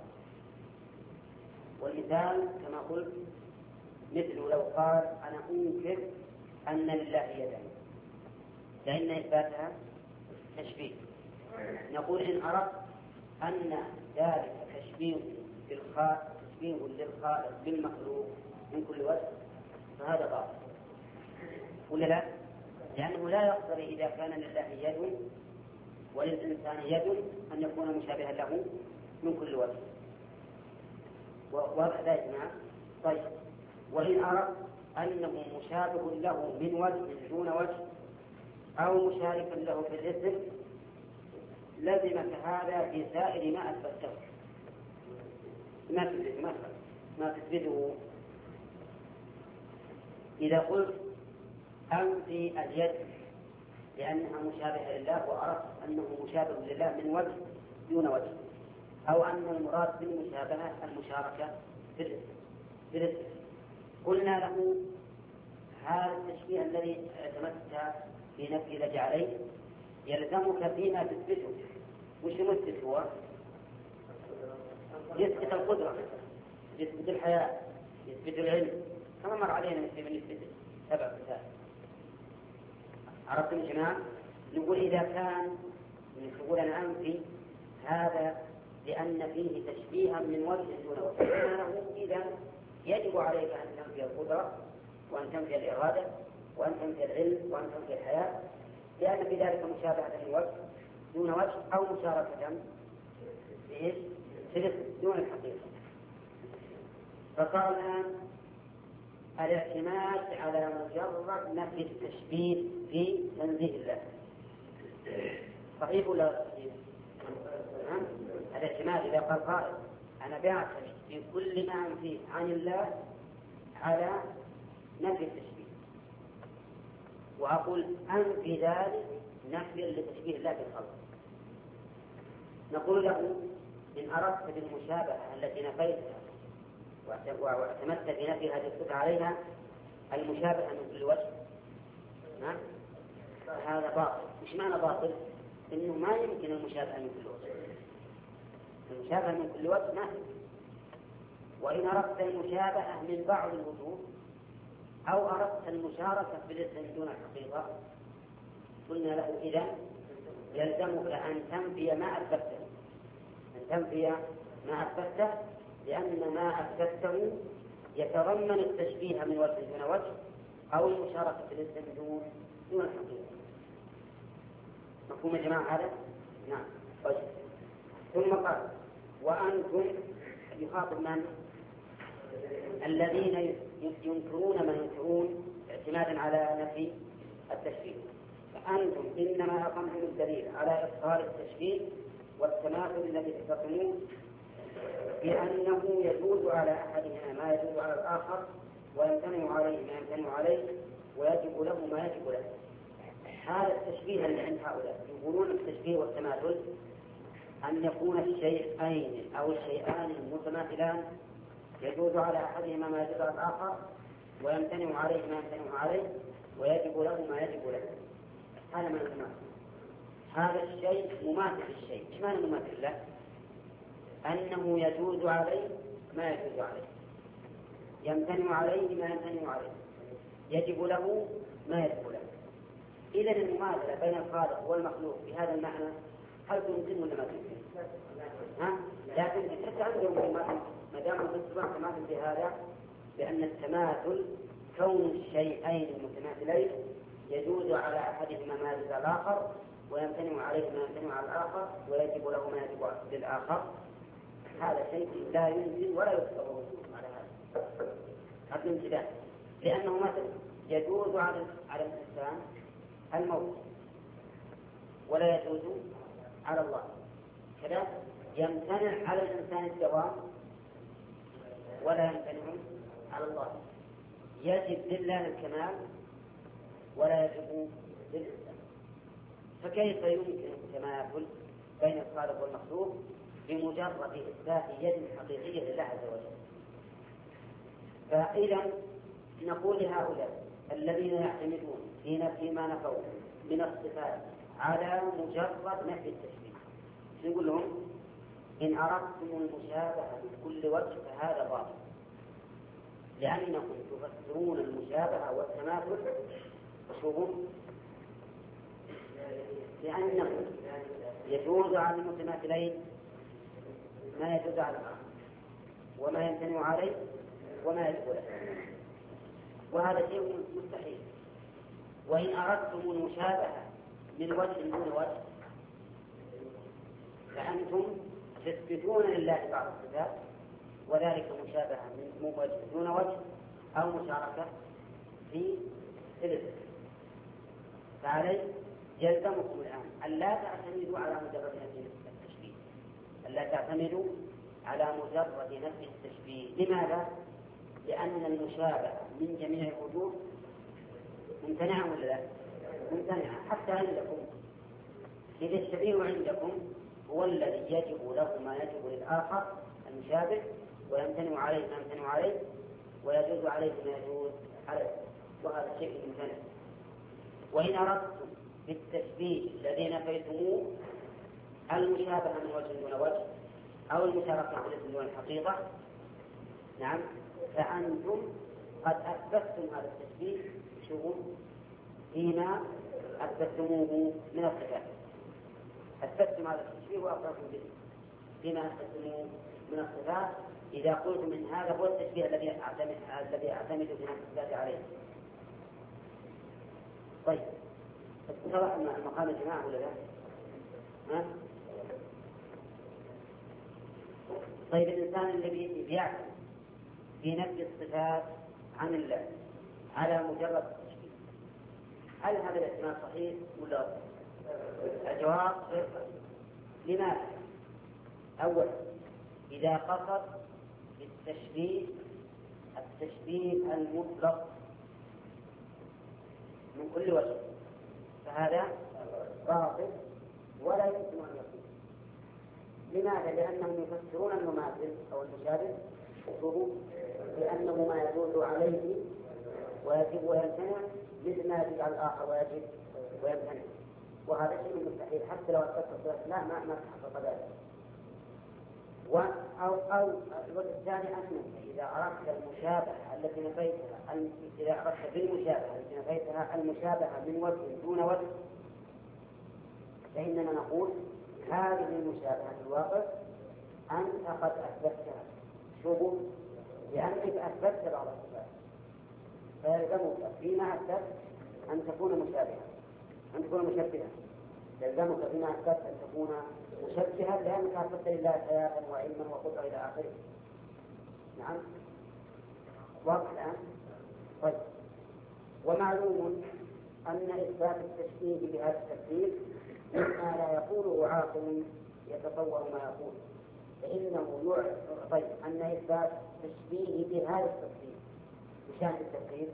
والمثال كما قلت مثل لو قال أنا أنكر أن لله يدا لأن إثباتها تشبيه، نقول إن أردت أن ذلك تشبيه للخالق بالمخلوق من كل وجه فهذا باطل، ولا لا؟ لأنه لا يقتضي إذا كان لله يد وللإنسان يد أن يكون مشابها له من كل وجه. واضح ذلك معه؟ طيب، وإن أردت أنه مشابه له من وجه دون وجه أو مشاركا له في الاسم لزمك هذا في سائر ما أثبته، ما تثبته. إذا قلت أنفي اليد لأنها مشابهة لله وأردت أنه مشابه لله من وجه دون وجه، أو أن المراد بالمشابهة المشاركة في الاسم، قلنا له هذا التشبيه الذي اعتمدت في نفي الذي عليه يلزمك فيما تثبته. وش يثبت هو؟ يثبت القدرة، يثبت الحياة، يثبت العلم، كما مر علينا من يثبت 7 مثال. عرفتم يا جماعة؟ نقول إذا كان نقول أنا أنفي هذا لأن فيه تشبيها من وجه دون وجه، إذا يجب عليك أن تنفي القدرة وأن تنفي الإرادة وأن تنفي العلم وأن تنفي الحياة، لأن في ذلك مشابهة من وجه دون وجه أو مشاركة دون الحقيقة. فصار الآن الاعتماد على مجرد نفي التشبيه في تنزيه الله صحيح ولا صحيح؟ الاعتماد إذا قال قائل أنا بعتمد في كل ما أنفيه عن الله على نفي التشبيه، وأقول أنفي ذلك نفي لتشبيه الله بالخلق، نقول له إن أردت بالمشابهة التي نفيتها واعتمدت في نفي هذه الصفة عليها المشابهة من كل وجه هذا باطل. مش معنى باطل؟ إنه ما يمكن المشابهة من كل وجه، المشابهة من كل وجه ما يمكن. وإن أردت المشابهة من بعض الوجوه أو أردت المشاركة في الاسم دون الحقيقة قلنا له إذن يلزمك أن تنفي ما أثبته، أن تنفي ما أثبته، لأن ما أثبته يتضمن التشبيه من وجه دون وجه أو المشاركة في الاسم دون الحقيقة. مفهوم يا جماعة هذا؟ نعم. طيب. ثم قال وأنتم يخاطب من؟ الذين ينكرون ما ينكرون اعتمادا على نفي التشبيه. فأنتم إنما أقمتم الدليل على إظهار التشبيه والتماثل الذي تفهمون بأنه يجوز على أحدهما ما يجوز على الآخر ويمتنع عليه ما يمتنع عليه ويجب له ما يجب له. هذا التشبيه اللي عند هؤلاء يقولون التشبيه والتماثل أن يكون الشيئين أو الشيئان المتماثلان يجوز على أحدهما ما يجوز على الآخر ويمتنع عليه ما يمتنع عليه ويجب له ما يجب له. هذا من المماثل. هذا الشيء مماثل للشيء. ايش معنى مماثل له؟ أنه يجوز عليه ما يجوز عليه، يمتنع عليه ما يمتنع عليه، يجب له ما يجب له. إذا المماثلة بين الخالق والمخلوق بهذا المعنى هل تمكن ولا ما تمكن؟ لكن حتى عندهم ما دام الاتباع تماثل بهذا، بأن التماثل كون الشيئين المتماثلين يجوز على أحدهما ما يجوز على الآخر، ويمتنع عليه ما يمتنع على الآخر، ويجب له ما يجب للآخر. هذا شيء لا يمكن ولا يتصور على هذا الامتداد، لأنه مثلا يجوز على الإنسان الموت ولا يجوز على الله، كذا يمتنع على الإنسان الدوام ولا يمتنع على الله، يجب لله الكمال ولا يجب للإنسان. فكيف يمكن التماثل بين الخالق والمخلوق بمجرد إثبات يد حقيقية لله عز وجل؟ فإذا نقول لهؤلاء الذين يعتمدون في نفي ما نفوا من الصفات على مجرد نفي التشبيه، نقول لهم إن أردتم المشابهة بكل وجه فهذا باطل، لأنكم تفسرون المشابهة والتماثل شبه، لأنه يجوز على المتماثلين ما يجوز على الآخر، وما يمتنع عليه وما يجب له، وهذا شيء مستحيل. وإن أردتم المشابهة من وجه دون وجه فأنتم تثبتون لله بعض الصفات، وذلك مشابهة من وجه دون وجه أو مشاركة في الاسم. فعليه يلزمكم الآن ألا تعتمدوا على مجرد نفي التشبيه، ألا تعتمدوا على مجرد نفي التشبيه. لماذا؟ لأن المشابهة من جميع الوجوه ممتنعة ولا لا؟ ممتنعة حتى عندكم. إذا الشبيه عندكم هو الذي يجب له ما يجب للآخر المشابه، ويمتنع عليه ما يمتنع عليه، ويجوز عليه ما يجوز عليه، وهذا شيء ممتنع. وإن أردتم بالتشبيه الذي نفيتموه المشابهة من وجه دون وجه أو المشاركة في الاسم دون الحقيقة، نعم، فأنتم قد أثبتتم هذا التشبيه فيما أثبتموه من الصفات. أثبتتم هذا التشبيه وأقررتم به فيما أثبتموه من الصفات، إذا قلتم إن هذا هو التشبيه الذي أعتمد في الصفات عليه. طيب، اتضح مقام الجماعة ولا لا؟ طيب، الإنسان الذي بيعتمد في نفي الصفات عن الله على مجرد التشبيه، هل هذا الاحتمال صحيح ولا؟ الجواب غير صحيح. لماذا؟ أولا، إذا قصد بالتشبيه التشبيه المطلق من كل وجه فهذا باطل ولا يمكن أن يكون. لماذا؟ لأنهم يفسرون المماثل أو المشابه لأنه ما يجوز عليه ويجب ويمتنع مثل ما يجب على الآخر ويجب ويمتنع، وهذا شيء مستحيل حتى لو أثبت لا ما تحقق ذلك. أو الوجه الثاني أنك إذا أردت المشابهة التي نفيتها، إذا أردت بالمشابهة التي نفيتها المشابهة من وجه دون وجه، فإننا نقول هذه المشابهة في الواقع أنت قد أثبتها شبه، لأنك أثبتت بعض الصفات، فيلزمك فيما أثبت أن تكون مشابهة، أن تكون مشبهة. يلزمك فيما أثبت أن تكون مشبهة، لأنك أثبت لله حياة وعلما وقدرة إلى آخره. نعم، واضح الآن؟ طيب، ومعلوم أن إثبات التشبيه بهذا التفسير مما لا يقوله عاقل يتصور ما يقول، فإنه طيب، أن إثبات التشبيه بهذا التفسير بشأن التفسير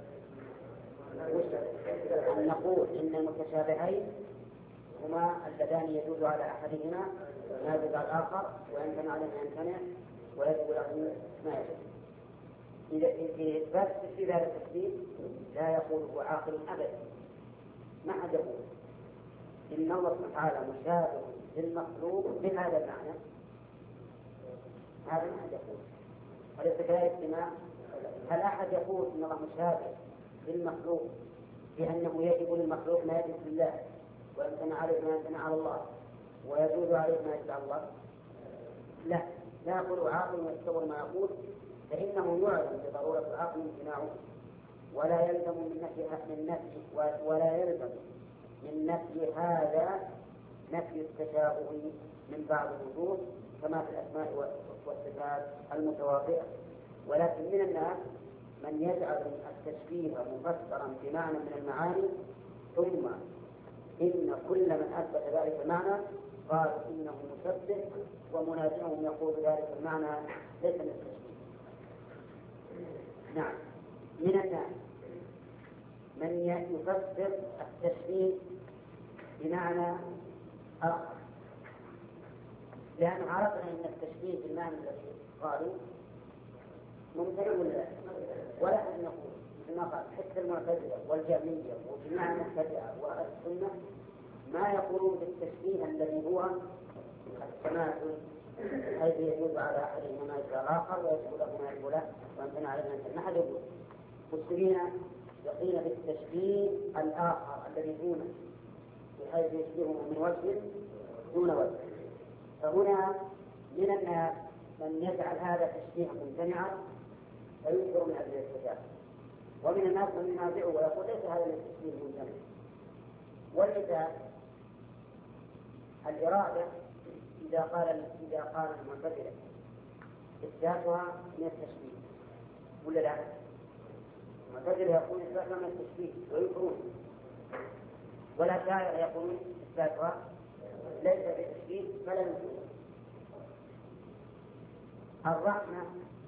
أن نقول إن المتشابهين هما اللذان يجوز على أحدهما ما يجوز على الآخر، ويمتنع عليه ما يمتنع، ويجب له ما يجب. إذا إثبات التشبيه هذا التشبيه لا يقوله عاقل أبدا. ما حد يقول إن الله سبحانه وتعالى مشابه للمخلوق بهذا المعنى، هذا ما حد يقول. وليس كذلك اجتماع. هل أحد يقول إن الله مشابه للمخلوق بأنه يجب للمخلوق ما يجب لله، ويمتنع عليه ما يمتنع على الله، ويجوز عليه ما يجوز على الله؟ لا يقول عاقل ويتصور ما يقول، فإنه يعلم بضرورة العقل امتناعه، ولا يلزم من نفي هذا نفي التشابه من بعض الوجوه كما في الأسماء والصفات المتواضعة. ولكن من الناس من يجعل التشبيه مفسرا بمعنى من المعاني، ثم إن كل من أثبت ذلك المعنى قال إنه مشبه، ومنازعهم يقول ذلك المعنى ليس من التشبيه. نعم، من الناس من يفسر التشبيه بمعنى آخر، لأن عرفنا أن التشبيه بالمعنى الذي قالوا ممتنع ولا أن نقول مثل ما قال حتى المعتزلة والجهمية وجميع المبتدعة والسنة ما يقولون بالتشبيه الذي هو التماثل، حيث يجوز على أحدهما ما يجوز على الآخر ويجوز له ما يجوز له ويمتنع عليه ما أحد يقول. مسلمين يقين بالتشبيه الآخر الذي دونه، بحيث يشبهه من وجه دون وجه. فهنا من الناس من يجعل هذا تشبيه ممتنعا فينكر من أجل الاستجابة، ومن الناس من ينازعه ويقول ليس هذا التشبيه ممتنع. ولذا الإرادة إذا قال المعتزلة إثباتها من التشبيه ولا لا؟ المعتزلة يقول إثباتها من التشبيه وينكرون، ولا شاعر يقول إثباتها ليس بتشبيه فلا ينكرون. الرحمة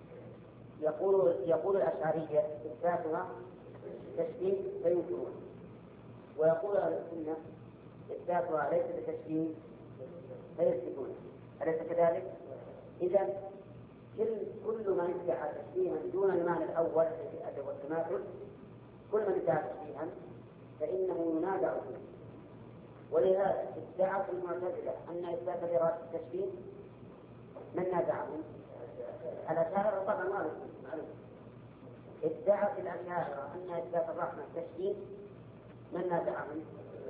يقول الأشعرية إثباتها تشبيه فينكرون، ويقول أهل السنة إثباتها ليس بتشبيه فيثبتون. أليس كذلك؟ إذا كل من ادعى تشبيها دون المعنى الأول الذي هو التماثل، كل من ادعى تشبيها فإنه ينازع فيه. ولهذا ادعت المعتزلة أن إثبات الإرادة التشبيه من نازعهم؟ الأشاعرة طبعا معروف. ادعت الأشاعرة أن إثبات الرحمة التشبيه من نازعهم؟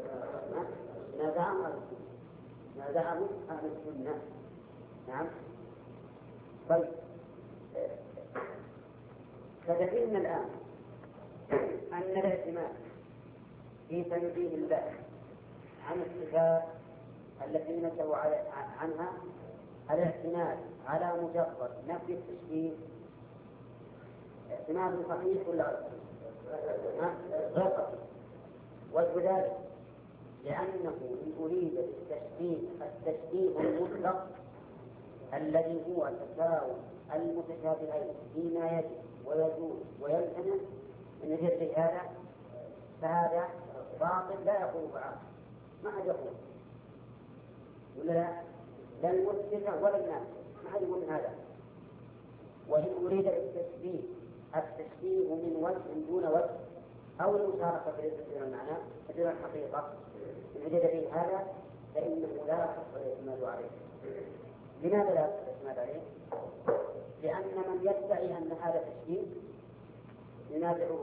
نازعهم أهل السنة. نعم. طيب، فدليلنا الآن أن الاعتماد في تنزيه الله عن الصفات التي نزهوا عنها الاعتماد على مجرد نفي التشبيه اعتماد صحيح ولا غير صحيح؟ وجه ذلك لأنه إن أريد التشبيه المطلق الذي هو تساوي المتشابهين فيما يجب ويجوز ويمتنع من غير هذا، فهذا باطل لا يقول بعض، ما حد يقول ولا لا المثبت ولا الناس، ما حد يقول هذا. وإن أريد التشبيه من وجه دون وجه أو المشاركة في تفسير المعنى تفسير الحقيقة من وجد به هذا فإنه لا يصح الاعتماد عليه. لماذا لا يصح الاعتماد عليه؟ لأن من يدعي أن هذا تشبيه ينازعه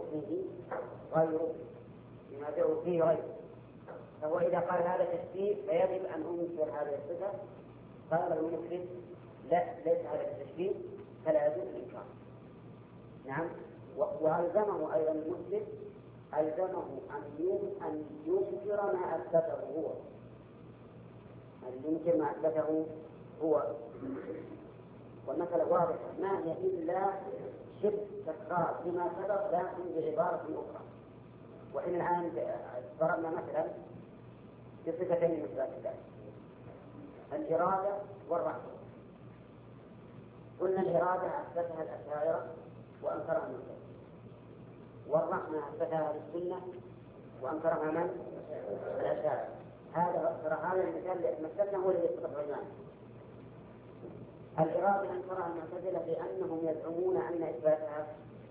فيه غيره، فهو إذا قال هذا تشبيه فيجب أن أنكر هذه الصفة، قال المثبت لا ليس هذا التشبيه فلا يجوز الإنكار. نعم. وألزمه أيضا المثبت ألزمه أن ينكر ما أثبته هو، أن ينكر ما أثبته هو. والمسألة واضحة، ما هي إلا شبه تكرار لما سبق لكن بعبارة أخرى. وإن الآن ضربنا مثلا بصفتين من صفات الله، الإرادة والرحمة. قلنا الإرادة أثبتها الأشاعرة وأنكرها المعتزلة، والرحمة أثبتها أهل السنة وأنكرها من؟ الأشاعرة. هذا المثال مثلنا هو الذي يتفق عنه. الإرادة أنكرها المعتزلة لأنهم يزعمون أن إثباتها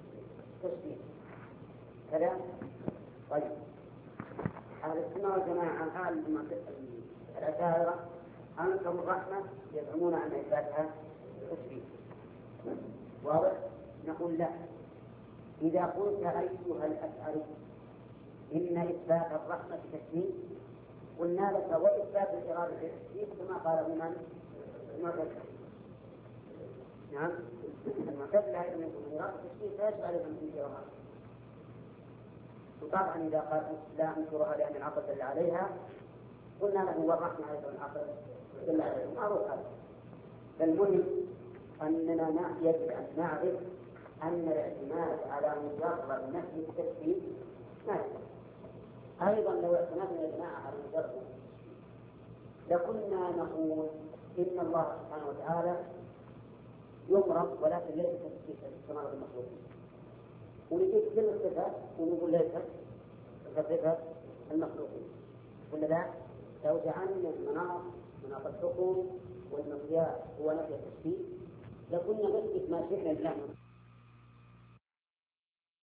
تشبيه كذا. طيب أهل السنة والجماعة هل الأشاعرة أنكروا الرحمة يزعمون أن إثباتها تشبيه؟ واضح؟ نقول لا. إذا قلت أيها الأشعري إن إثبات الرحمة تشبيه، قلنا لك وإثبات الإرادة تشبيه كما قاله من؟ المعتزلة. نعم، المعتزلة أيضا يقول الإرادة تشبيه فيشبه أيضا في الإرادة. وطبعا إذا قال لا أنكرها لأن العقل دل عليها، قلنا له والرحمة أيضا العقل دل عليها، معروف هذا. فالمهم أننا يجب أن نعرف أن الاعتماد على مجرد نفي التشبيه ما يصح. أيضا لو اعتمدنا يا جماعة على مجرد لكنا نقول إن الله سبحانه وتعالى يمرض ولكن ليس تشبيه كما هو المخلوقين، ونجيب كل الصفات ونقول ليست كصفة المخلوقين. ولا لا؟ لو جعلنا مناط الحكم والمقياس هو نفي التشبيه لكنا نثبت ما شئنا لله.